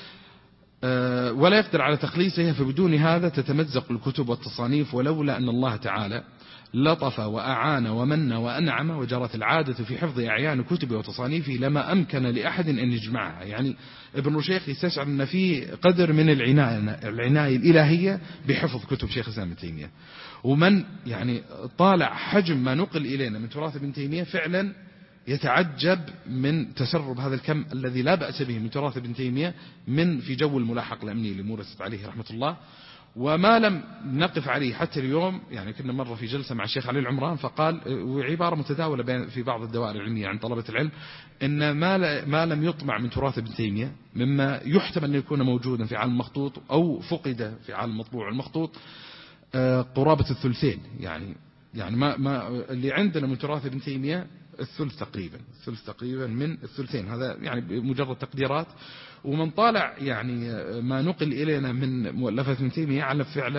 ولا يقدر على تخليصها، فبدون هذا تتمزق الكتب والتصانيف، ولولا أن الله تعالى لطف وأعان ومن وأنعم وجرت العادة في حفظ أعيان كتب وتصانيفه لما أمكن لأحد أن يجمعها. يعني ابن رشيق يستشعر أن في قدر من العناية الإلهية بحفظ كتب شيخ الإسلام ابن تيمية، ومن يعني طالع حجم ما نقل إلينا من تراث ابن تيمية فعلا يتعجب من تسرب هذا الكم الذي لا بأس به من تراث ابن تيمية من في جو الملاحقة الأمنية اللي مورست عليه رحمة الله، وما لم نقف عليه حتى اليوم. يعني كنا مرة في جلسة مع الشيخ علي العمران فقال، وعبارة متداولة في بعض الدوائر العلمية عن طلبة العلم، إن ما لم يطمع من تراث ابن تيمية مما يحتمل أن يكون موجودا في عالم المخطوط أو فقد في عالم المطبوع المخطوط قرابة الثلثين. يعني ما اللي عندنا من تراث ابن تيمية الثلث تقريبا من الثلثين، هذا يعني مجرد تقديرات. ومن طالع يعني ما نقل إلينا من مؤلفات ابن تيمية يعلم فعلا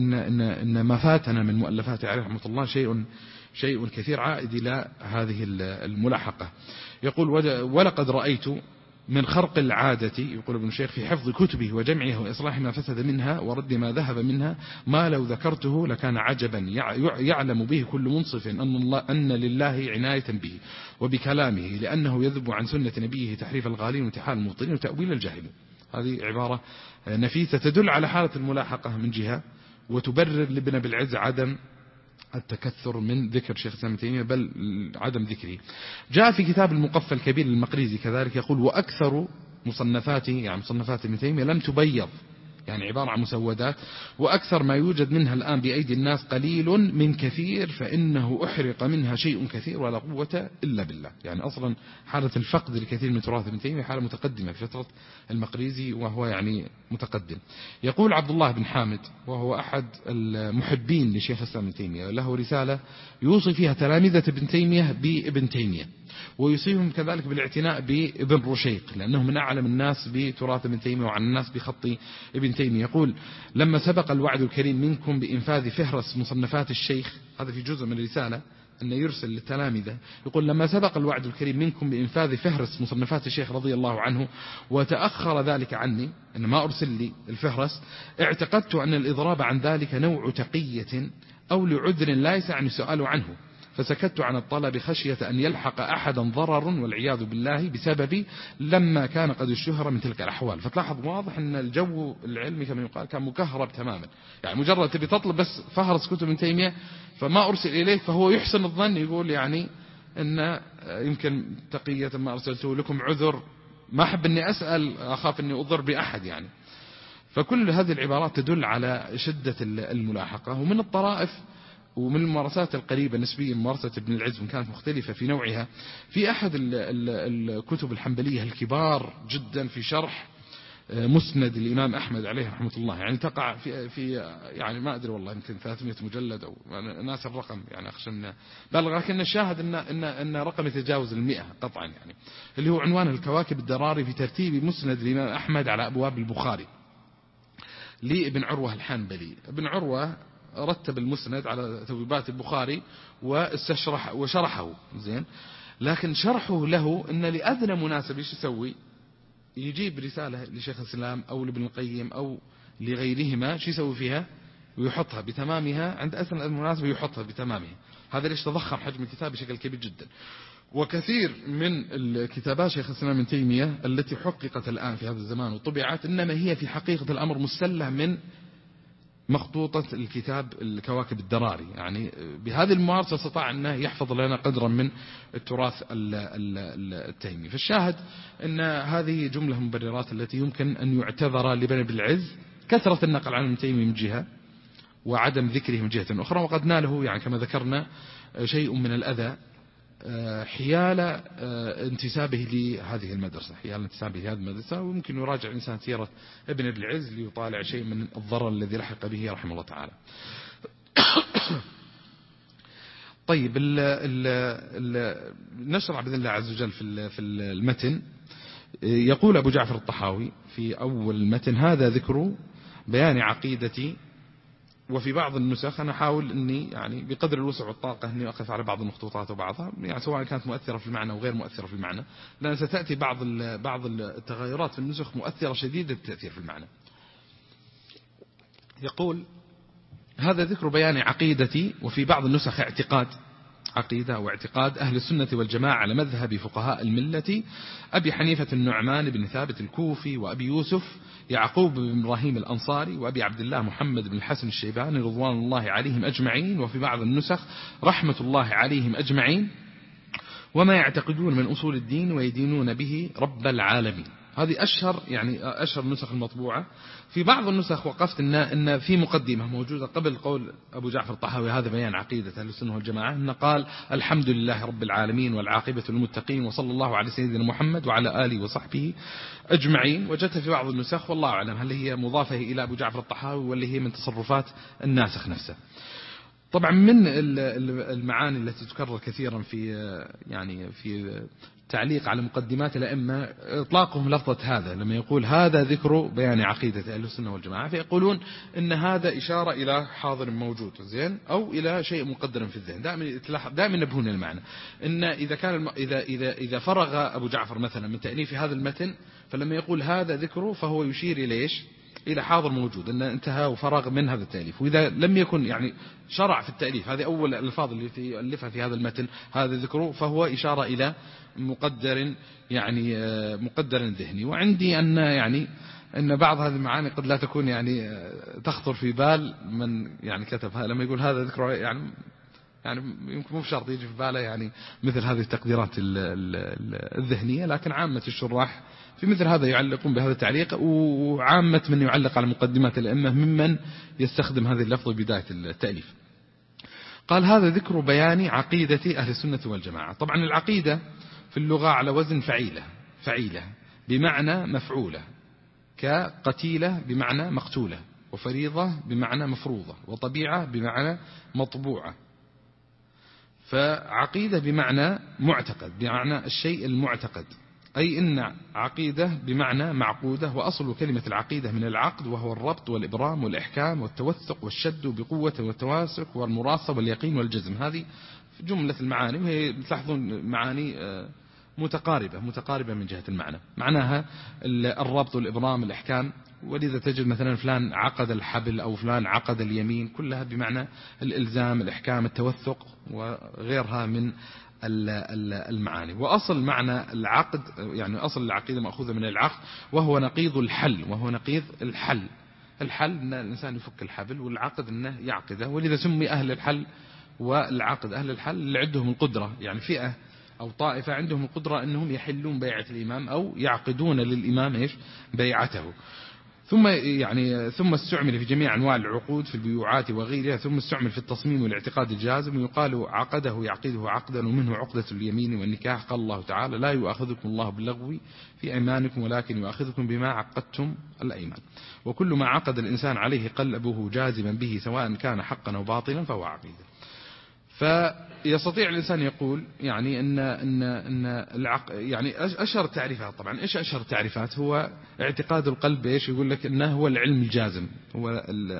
إن ما فاتنا من مؤلفاته عليه رحمة الله شيء كثير عائد إلى هذه الملاحقة. يقول ولقد رأيت من خرق العادة، يقول ابن الشيخ، في حفظ كتبه وجمعها وإصلاح ما فسد منها ورد ما ذهب منها، ما لو ذكرته لكان عجبا يعلم به كل منصف أن لله عناية به وبكلامه، لأنه يذب عن سنة نبيه تحريف الغالين وانتحال المبطلين وتأويل الجاهلين. هذه عبارة نفيسة تدل على حالة الملاحقة من جهة، وتبرر لابن أبي العز عدم التكثر من ذكر شيخ الإسلام ابن تيمية بل عدم ذكره. جاء في كتاب المقفى الكبير المقريزي كذلك يقول وأكثر مصنفاته يعني مصنفات ابن تيمية لم تبيض، يعني عبارة عن مسودات، وأكثر ما يوجد منها الآن بأيدي الناس قليل من كثير، فإنه أحرق منها شيء كثير ولا قوة إلا بالله. يعني أصلا حالة الفقد لكثير من تراث ابن تيمية حالة متقدمة في فترة المقريزي وهو يعني متقدم. يقول عبد الله بن حامد وهو أحد المحبين لشيخ الإسلام ابن تيمية له رسالة يوصي فيها تلامذة ابن تيمية بابن تيمية، ويصيبهم كذلك بالاعتناء بابن رشيق لأنه من أعلم الناس بتراث ابن تيمية وعن الناس بخط ابن تيمية. يقول لما سبق الوعد الكريم منكم بإنفاذ فهرس مصنفات الشيخ، هذا في جزء من الرسالة أن يرسل للتلامذة، يقول لما سبق الوعد الكريم منكم بإنفاذ فهرس مصنفات الشيخ رضي الله عنه وتأخر ذلك عني، أن ما أرسل لي الفهرس، اعتقدت أن الإضراب عن ذلك نوع تقية أو لعذر لا يسعني السؤال عنه، فسكت عن الطلب خشية أن يلحق أحدا ضرر والعياذ بالله بسببي لما كان قد اشتهر من تلك الأحوال. فتلاحظ واضح أن الجو العلمي كما يقال كان مكهرب تماما، يعني مجرد تبي تطلب بس فهرس كتب ابن تيمية فما أرسل إليك، فهو يحسن الظن يقول يعني أن يمكن تقية ما أرسلته لكم عذر ما أحب أني أسأل، أخاف أني أضر بأحد يعني. فكل هذه العبارات تدل على شدة الملاحقة. ومن الطرائف ومن الممارسات القريبة نسبيا ممارسة ابن العز، كانت مختلفة في نوعها، في أحد الكتب الحنبلية الكبار جدا في شرح مسند الإمام أحمد عليه رحمة الله، يعني تقع في يعني ما أدري والله يمكن 300 مجلد أو ناس الرقم يعني أخشى أن بلغ، لكن الشاهد أن رقم يتجاوز 100 قطعا يعني، اللي هو عنوان الكواكب الدراري في ترتيب مسند الإمام أحمد على أبواب البخاري لابن عروة الحنبلي. ابن عروة رتب المسند على ثوبات البخاري وشرحه زين، لكن شرحه له أن لأدنى مناسبة ايش يسوي؟ يجيب رسالة لشيخ الإسلام أو لابن القيم أو لغيرهما، شو يسوي فيها؟ ويحطها بتمامها عند أثناء المناسبة، يحطها بتمامها. هذا ليش تضخم حجم الكتاب بشكل كبير جدا. وكثير من الكتابات شيخ الإسلام ابن تيمية التي حققت الآن في هذا الزمان وطبعت، إنما هي في حقيقة الأمر مستلة من مخطوطة الكتاب الكواكب الدراري. يعني بهذه الممارسة استطاع أنه يحفظ لنا قدرا من التراث التيمي. فالشاهد أن هذه جملة مبررات التي يمكن أن يعتذر لابن العز، كثرة النقل عن ابن تيمية من جهة وعدم ذكره من جهة أخرى، وقد ناله يعني كما ذكرنا شيء من الأذى حيال انتسابه لهذه المدرسة، ويمكن يراجع الإنسان سيرة ابن العز ليطالع شيء من الضرر الذي لحق به رحمه الله تعالى. طيب نشرع بإذن الله عز وجل في المتن. يقول أبو جعفر الطحاوي في أول المتن: هذا ذكر بيان عقيدتي. وفي بعض النسخ أنا أحاول أني يعني بقدر الوسع والطاقة أني أقف على بعض المخطوطات وبعضها، يعني سواء كانت مؤثرة في المعنى أو غير مؤثرة في المعنى، لأن ستأتي بعض التغيرات في النسخ مؤثرة شديدة التأثير في المعنى. يقول: هذا ذكر بيان عقيدتي. وفي بعض النسخ اعتقاد، عقيدة أو اعتقاد أهل السنة والجماعة على مذهب فقهاء الملة أبي حنيفة النعمان بن ثابت الكوفي، وأبي يوسف يعقوب بن إبراهيم الأنصاري، وأبي عبد الله محمد بن الحسن الشيباني رضوان الله عليهم أجمعين. وفي بعض النسخ رحمة الله عليهم أجمعين، وما يعتقدون من أصول الدين ويدينون به رب العالمين. هذه أشهر النسخ المطبوعة. في بعض النسخ وقفت إن في مقدمة موجودة قبل قول أبو جعفر الطحاوي هذا بيان عقيدة أهل السنة والجماعة، إن قال: الحمد لله رب العالمين والعاقبة للمتقين وصلى الله على سيدنا محمد وعلى آله وصحبه أجمعين. وجدت في بعض النسخ والله أعلم هل هي مضافة إلى أبو جعفر الطحاوي ولا هي من تصرفات الناسخ نفسه. طبعا من المعاني التي تكرر كثيرا في تعليق على مقدمات الأئمة إطلاقهم لفظة هذا، لما يقول هذا ذكر بيان عقيدة أهل السنة والجماعة، فيقولون إن هذا إشارة إلى حاضر موجود زين أو إلى شيء مقدر في الذهن. دائما ينبهون المعنى إن إذا فرغ أبو جعفر مثلا من تأليف هذا المتن، فلما يقول هذا ذكره فهو يشير إلى إيش؟ إلى حاضر موجود، أنه انتهى وفرغ من هذا التأليف. وإذا لم يكن يعني شرع في التأليف، هذه أول الألفاظ التي يؤلفها في هذا المتن هذا ذكره، فهو إشارة إلى مقدر ذهني. وعندي أن بعض هذه المعاني قد لا تكون تخطر في بال من كتبها، لما يقول هذا ذكره يعني يمكن مو بشرط يجي في باله مثل هذه التقديرات الذهنية، لكن عامة الشراح في مثل هذا يعلقون بهذا التعليق، وعامة من يعلق على مقدمات الأئمة ممن يستخدم هذه اللفظة بداية التأليف. قال: هذا ذكر بيان عقيدة أهل السنة والجماعة. طبعا العقيدة في اللغة على وزن فعيلة بمعنى مفعولة، كقتيلة بمعنى مقتولة، وفريضة بمعنى مفروضة، وطبيعة بمعنى مطبوعة. فعقيدة بمعنى معتقد، بمعنى الشيء المعتقد، أي إن عقيدة بمعنى معقودة. وأصل كلمة العقيدة من العقد، وهو الربط والإبرام والإحكام والتوثق والشد بقوة والتواسك والمراصة واليقين والجزم. هذه جملة المعاني، وهي تلاحظون معاني متقاربة من جهة المعنى. معناها الربط والإبرام والإحكام، ولذا تجد مثلا فلان عقد الحبل أو فلان عقد اليمين، كلها بمعنى الإلزام، الإحكام، التوثق وغيرها من المعاني. وأصل معنى العقد أصل العقيدة مأخوذة من العقد، وهو نقيض الحل، الحل أن الإنسان يفك الحبل، والعقد أنه يعقده. ولذا سمي أهل الحل والعقد أهل الحل اللي عندهم القدرة، فئة أو طائفة عندهم القدرة أنهم يحلون بيعة الإمام أو يعقدون للإمام بيعته. ثم استعمل في جميع أنواع العقود في البيوعات وغيرها، ثم استعمل في التصميم والاعتقاد الجازم، ويقال عقده يعقده عقدا، ومنه عقدة اليمين والنكاح. قال الله تعالى: لا يؤاخذكم الله باللغو في أيمانكم ولكن يؤاخذكم بما عقدتم الأيمان. وكل ما عقد الإنسان عليه قلبه جازما به سواء كان حقا أو باطلا فهو عقيدة. فيستطيع الإنسان يقول يعني إن يعني أشهر تعريفات، طبعا إيش أشهر تعريفات؟ هو اعتقاد القلب. إيش يقول لك؟ إنه هو العلم الجازم، هو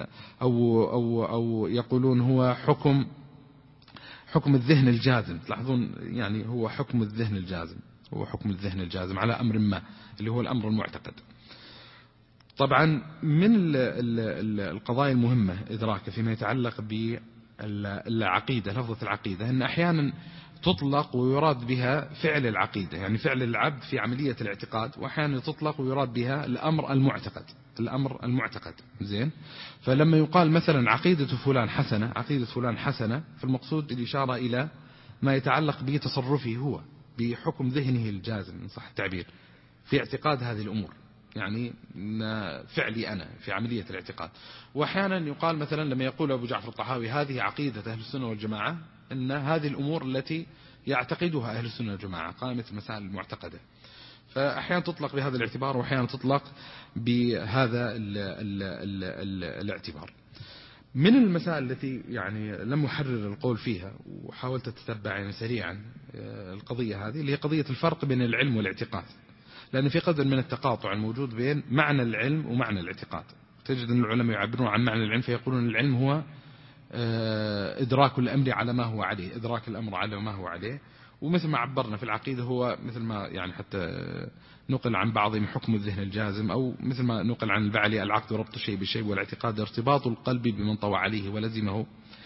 أو يقولون هو حكم الذهن الجازم. تلاحظون يعني هو حكم الذهن الجازم، هو حكم الذهن الجازم على أمر ما اللي هو الأمر المعتقد. طبعا من القضايا المهمة إدراكه فيما يتعلق بالعقيدة، لفظة العقيدة، أن أحيانا تطلق ويراد بها فعل العقيدة، يعني فعل العبد في عملية الاعتقاد، وأحيانا تطلق ويراد بها الأمر المعتقد، الأمر المعتقد. زين. فلما يقال مثلا عقيدة فلان حسنة، عقيدة فلان حسنة، فالمقصود الإشارة إلى ما يتعلق بتصرفه هو، بحكم ذهنه الجازم إن صح التعبير في اعتقاد هذه الأمور، يعني فعلي أنا في عملية الاعتقاد. وأحيانا يقال مثلا لما يقول أبو جعفر الطحاوي هذه عقيدة أهل السنة والجماعة، أن هذه الأمور التي يعتقدها أهل السنة والجماعة قائمة المسائل المعتقدة. فأحيانا تطلق بهذا الاعتبار وأحيانا تطلق بهذا الاعتبار. من المسائل التي يعني لم أحرر القول فيها وحاولت أتتبع يعني سريعا القضية هذه، اللي هي قضية الفرق بين العلم والاعتقاد، لأن في قدر من التقاطع الموجود بين معنى العلم ومعنى الاعتقاد. تجد أن العلماء يعبرون عن معنى العلم فيقولون العلم هو إدراك الأمر على ما هو عليه، إدراك الأمر على ما هو عليه. ومثل ما عبرنا في العقيدة هو مثل ما يعني حتى نقل عن بعضهم حكم الذهن الجازم، أو مثل ما نقل عن البعلي العقد ربط الشيء بالشيء، والاعتقاد ارتباط القلب بمن طوى عليه ولزمه.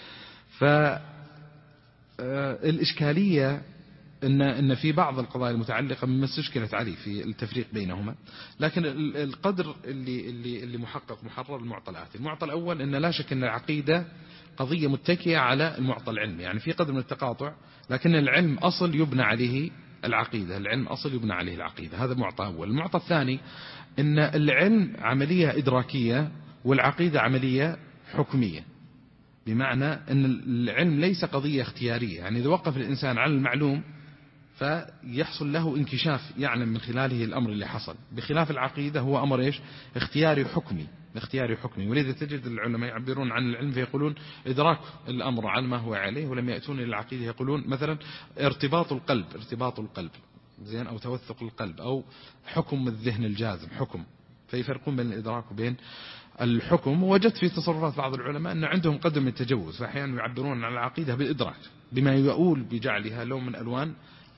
فالإشكالية إن في بعض القضايا المتعلقة مما استشكلت عليه في التفريق بينهما، لكن القدر اللي محرر المعطلات. المعطى الأول إن لا شك أن العقيدة قضية متكئة على المعطى العلمي، يعني في قدر من التقاطع، لكن العلم أصل يبنى عليه العقيدة، العلم أصل يبنى عليه العقيدة. هذا معطى أول. المعطى الثاني إن العلم عملية إدراكية والعقيدة عملية حكمية، بمعنى أن العلم ليس قضية اختيارية، يعني إذا وقف الإنسان على المعلوم فيحصل له انكشاف يعلم من خلاله الأمر اللي حصل، بخلاف العقيدة هو أمر اختياري حكمي، اختياري حكمي. ولذا تجد العلماء يعبرون عن العلم فيقولون إدراك الأمر على ما هو عليه، ولم يأتون إلى العقيدة يقولون مثلا ارتباط القلب زين، أو توثق القلب، أو حكم الذهن الجازم، حكم. فيفرقون بين الإدراك وبين الحكم. وجدت في تصرفات بعض العلماء أن عندهم قدر من التجوز، فأحيانا يعبرون عن العقيدة بالإدراك بما يؤول بجعلها لون من ألوان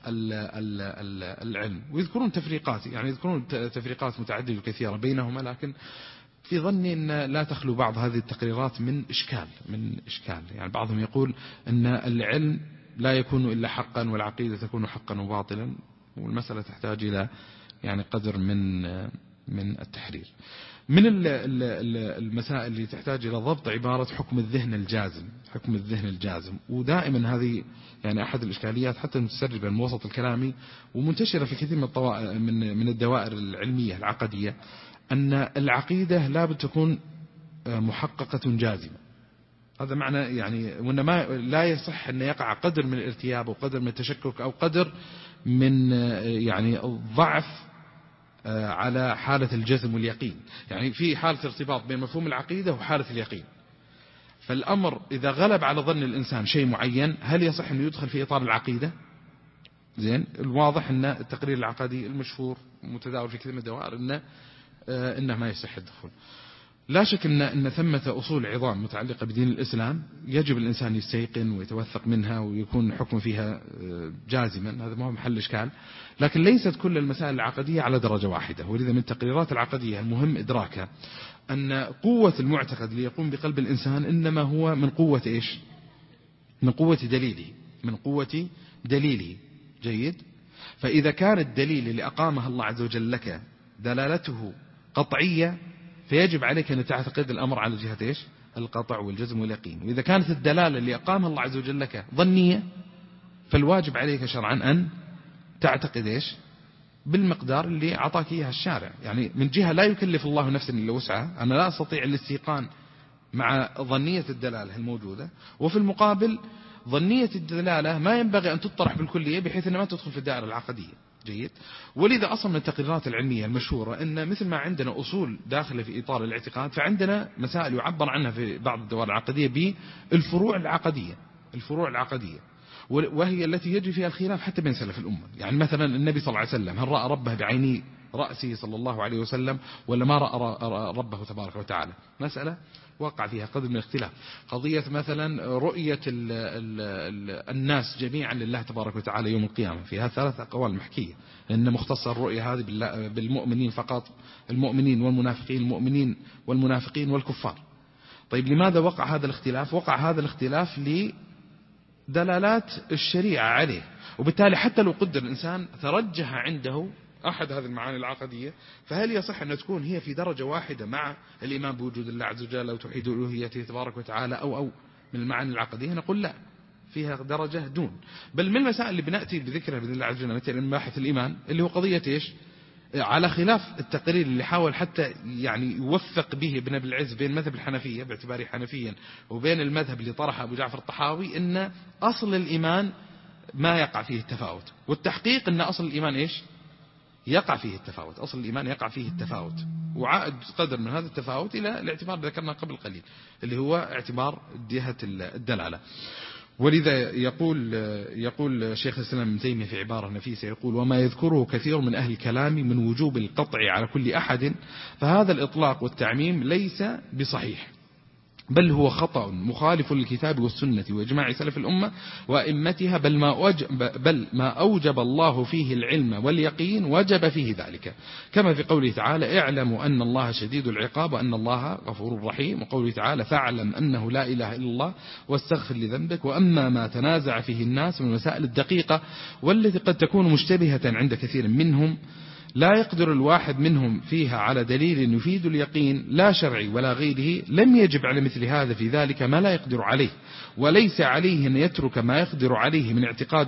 العلم. ويذكرون تفريقات، يعني يذكرون تفريقات متعددة وكثيرة بينهما، لكن في ظني أن لا تخلو بعض هذه التقريرات من إشكال. يعني بعضهم يقول أن العلم لا يكون إلا حقا والعقيدة تكون حقا وباطلا، والمسألة تحتاج إلى يعني قدر من التحرير. من المسائل اللي تحتاج إلى ضبط عبارة حكم الذهن الجازم، ودائما هذه يعني أحد الإشكاليات حتى المتسربة من الوسط الكلامي ومنتشرة في كثير من الدوائر العلمية العقدية، أن العقيدة لابد تكون محققة جازمة. هذا معنى يعني وإن لا يصح أن يقع قدر من الارتياب أو قدر من التشكك أو قدر من يعني الضعف على حالة الجزم واليقين. يعني في حالة ارتباط بين مفهوم العقيدة وحالة اليقين، فالأمر إذا غلب على ظن الإنسان شيء معين، هل يصح أن يدخل في إطار العقيدة؟ زين. الواضح أن التقرير العقدي المشهور متداول في كثير من الدوائر إنه ما يصح الدخول. لا شك أن ثمة أصول عظام متعلقة بدين الإسلام يجب الإنسان يستيقن ويتوثق منها ويكون حكم فيها جازما، هذا ما هو محل إشكال. لكن ليست كل المسائل العقدية على درجة واحدة، ولذا من التقريرات العقدية المهم إدراكها أن قوة المعتقد اللي يقوم بقلب الإنسان إنما هو من قوة إيش؟ من قوة دليله. جيد. فإذا كان الدليل اللي أقامه الله عز وجل لك دلالته قطعية، فيجب عليك أن تعتقد الأمر على جهة إيش؟ القطع والجزم واليقين. وإذا كانت الدلالة اللي أقامها الله عز وجل لك ظنية، فالواجب عليك شرعا تعتقد إيش بالمقدار اللي أعطاك إياها الشارع. يعني من جهة لا يكلف الله نفسا إلا وسعها، أنا لا أستطيع الاستيقان مع ظنية الدلالة الموجودة، وفي المقابل ظنية الدلالة ما ينبغي أن تطرح بالكلية بحيث أنها ما تدخل في الدائرة العقدية. جيد. ولذا أصلا من التقريرات العلمية المشهورة أن مثل ما عندنا أصول داخلة في إطار الاعتقاد، فعندنا مسائل يعبر عنها في بعض الدوائر العقدية بالفروع العقدية. الفروع العقدية وهي التي يجري فيها الخلاف حتى بين سلف الأمة. يعني مثلا النبي صلى الله عليه وسلم هل رأى ربه بعيني رأسه صلى الله عليه وسلم ولا ما رأى ربه تبارك وتعالى؟ مسألة وقع فيها قدر من الاختلاف. قضية مثلا رؤية الناس جميعا لله تبارك وتعالى يوم القيامة، فيها 3 أقوال محكية، إن مختصر الرؤية هذه بالمؤمنين فقط، المؤمنين والمنافقين، المؤمنين والمنافقين والكفار. طيب لماذا وقع هذا الاختلاف؟ وقع هذا الاختلاف لدلالات الشريعة عليه، وبالتالي حتى لو قدر الإنسان ترجح عنده أحد هذه المعاني العقدية، فهل يصح أن تكون هي في درجة واحدة مع الإيمان بوجود الله عز وجل أو توحيد ألوهيته تبارك وتعالى أو من المعاني العقدية؟ نقول لا، فيها درجة دون. بل من المسائل اللي بنأتي بذكرها بإذن الله عز وجل مثل مباحث الإيمان اللي هو قضية إيش، على خلاف التقرير اللي حاول حتى يعني يوفق به ابن أبي العز بين مذهب الحنفية باعتباره حنفيا وبين المذهب اللي طرحه أبو جعفر الطحاوي، إن أصل الإيمان ما يقع فيه التفاوت، والتحقيق إن أصل الإيمان إيش يقع فيه التفاوت. أصل الإيمان يقع فيه التفاوت، وعائد قدر من هذا التفاوت إلى الاعتبار اللي ذكرنا قبل قليل اللي هو اعتبار جهة الدلالة. ولذا يقول شيخ الإسلام ابن تيمية في عبارة نفيسة، يقول: وما يذكره كثير من أهل الكلام من وجوب القطع على كل أحد، فهذا الإطلاق والتعميم ليس بصحيح، بل هو خطأ مخالف للكتاب والسنة وإجماع سلف الأمة وأئمتها، بل ما أوجب الله فيه العلم واليقين وجب فيه ذلك، كما في قوله تعالى: اعلموا أن الله شديد العقاب وأن الله غفور رحيم، وقوله تعالى: فاعلم أنه لا إله إلا الله واستغفر لذنبك. وأما ما تنازع فيه الناس من المسائل الدقيقة والتي قد تكون مشتبهة عند كثير منهم، لا يقدر الواحد منهم فيها على دليل يفيد اليقين لا شرعي ولا غيره، لم يجب على مثل هذا في ذلك ما لا يقدر عليه، وليس عليه أن يترك ما يقدر عليه من اعتقاد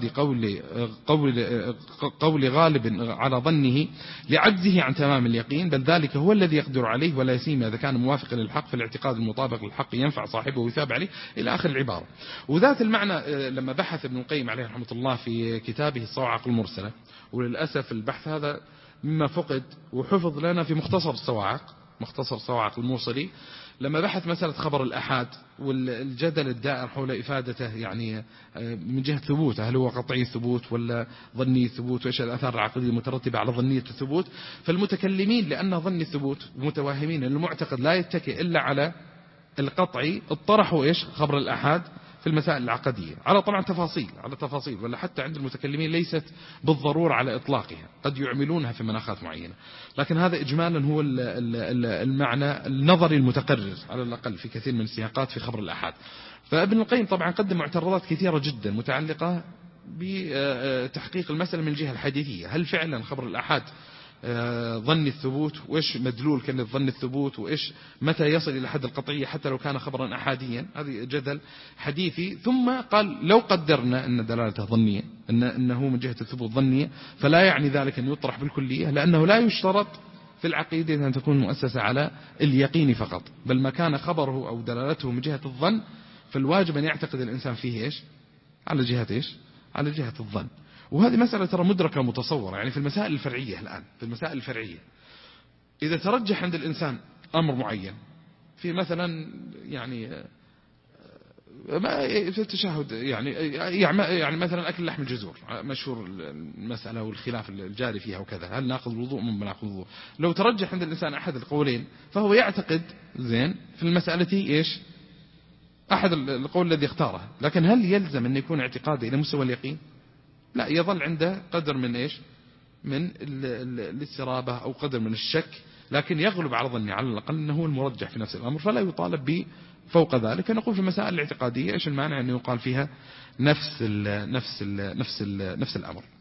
قول غالب على ظنه لعجزه عن تمام اليقين، بل ذلك هو الذي يقدر عليه، ولا سيما إذا كان موافقا للحق، فالاعتقاد المطابق للحق ينفع صاحبه ويثاب عليه، إلى آخر العبارة. وذات المعنى لما بحث ابن القيم عليه رحمة الله في كتابه الصواعق المرسلة، وللأسف البحث هذا مما فقد وحفظ لنا في مختصر الصواعق الموصلي، لما بحث مسألة خبر الأحاد والجدل الدائر حول إفادته، يعني من جهة ثبوته، هل هو قطعي الثبوت ولا ظني الثبوت، وإيش الآثار العقلية المترتبة على ظنية الثبوت. فالمتكلمين لأن ظني الثبوت متواهمين أن المعتقد لا يتكئ إلا على القطعي، اطرحوا إيش خبر الأحاد في المسائل العقدية على طبعا تفاصيل، ولا حتى عند المتكلمين ليست بالضرورة على إطلاقها، قد يعملونها في مناخات معينة، لكن هذا إجمالا هو المعنى النظري المتقرر على الأقل في كثير من السياقات في خبر الأحاد. فابن القيم طبعا قدم معترضات كثيرة جدا متعلقة بتحقيق المسألة من الجهة الحديثية، هل فعلا خبر الأحاد ظن الثبوت، وإيش مدلول كلمة ظن الثبوت، وإيش متى يصل إلى حد القطعية حتى لو كان خبرا أحاديا. هذه جدل حديثي. ثم قال: لو قدرنا أن دلالته ظنية، أنه من جهة الثبوت ظنية، فلا يعني ذلك أن يطرح بالكلية، لأنه لا يشترط في العقيدة أن تكون مؤسسة على اليقين فقط، بل ما كان خبره أو دلالته من جهة الظن فالواجب أن يعتقد الإنسان فيه إيش على جهة الظن. وهذه مسألة ترى مدركة متصورة، يعني في المسائل الفرعية الآن، في المسائل الفرعية إذا ترجح عند الإنسان أمر معين في مثلا يعني في التشهد، يعني مثلا أكل لحم الجزور مشهور المسألة والخلاف الجاري فيها وكذا، هل ناخذ الوضوء من ناخذ الوضوء؟ لو ترجح عند الإنسان أحد القولين فهو يعتقد زين في المسألة إيش أحد القول الذي اختاره، لكن هل يلزم أن يكون اعتقاده إلى مستوى اليقين؟ لا، يظل عنده قدر من إيش من الاسترابة أو قدر من الشك، لكن يغلب على ظني على الأقل أنه هو المرجح في نفس الأمر، فلا يطالب بفوق ذلك. نقول في المسائل الاعتقادية إيش المانع أن يقال فيها نفس الأمر.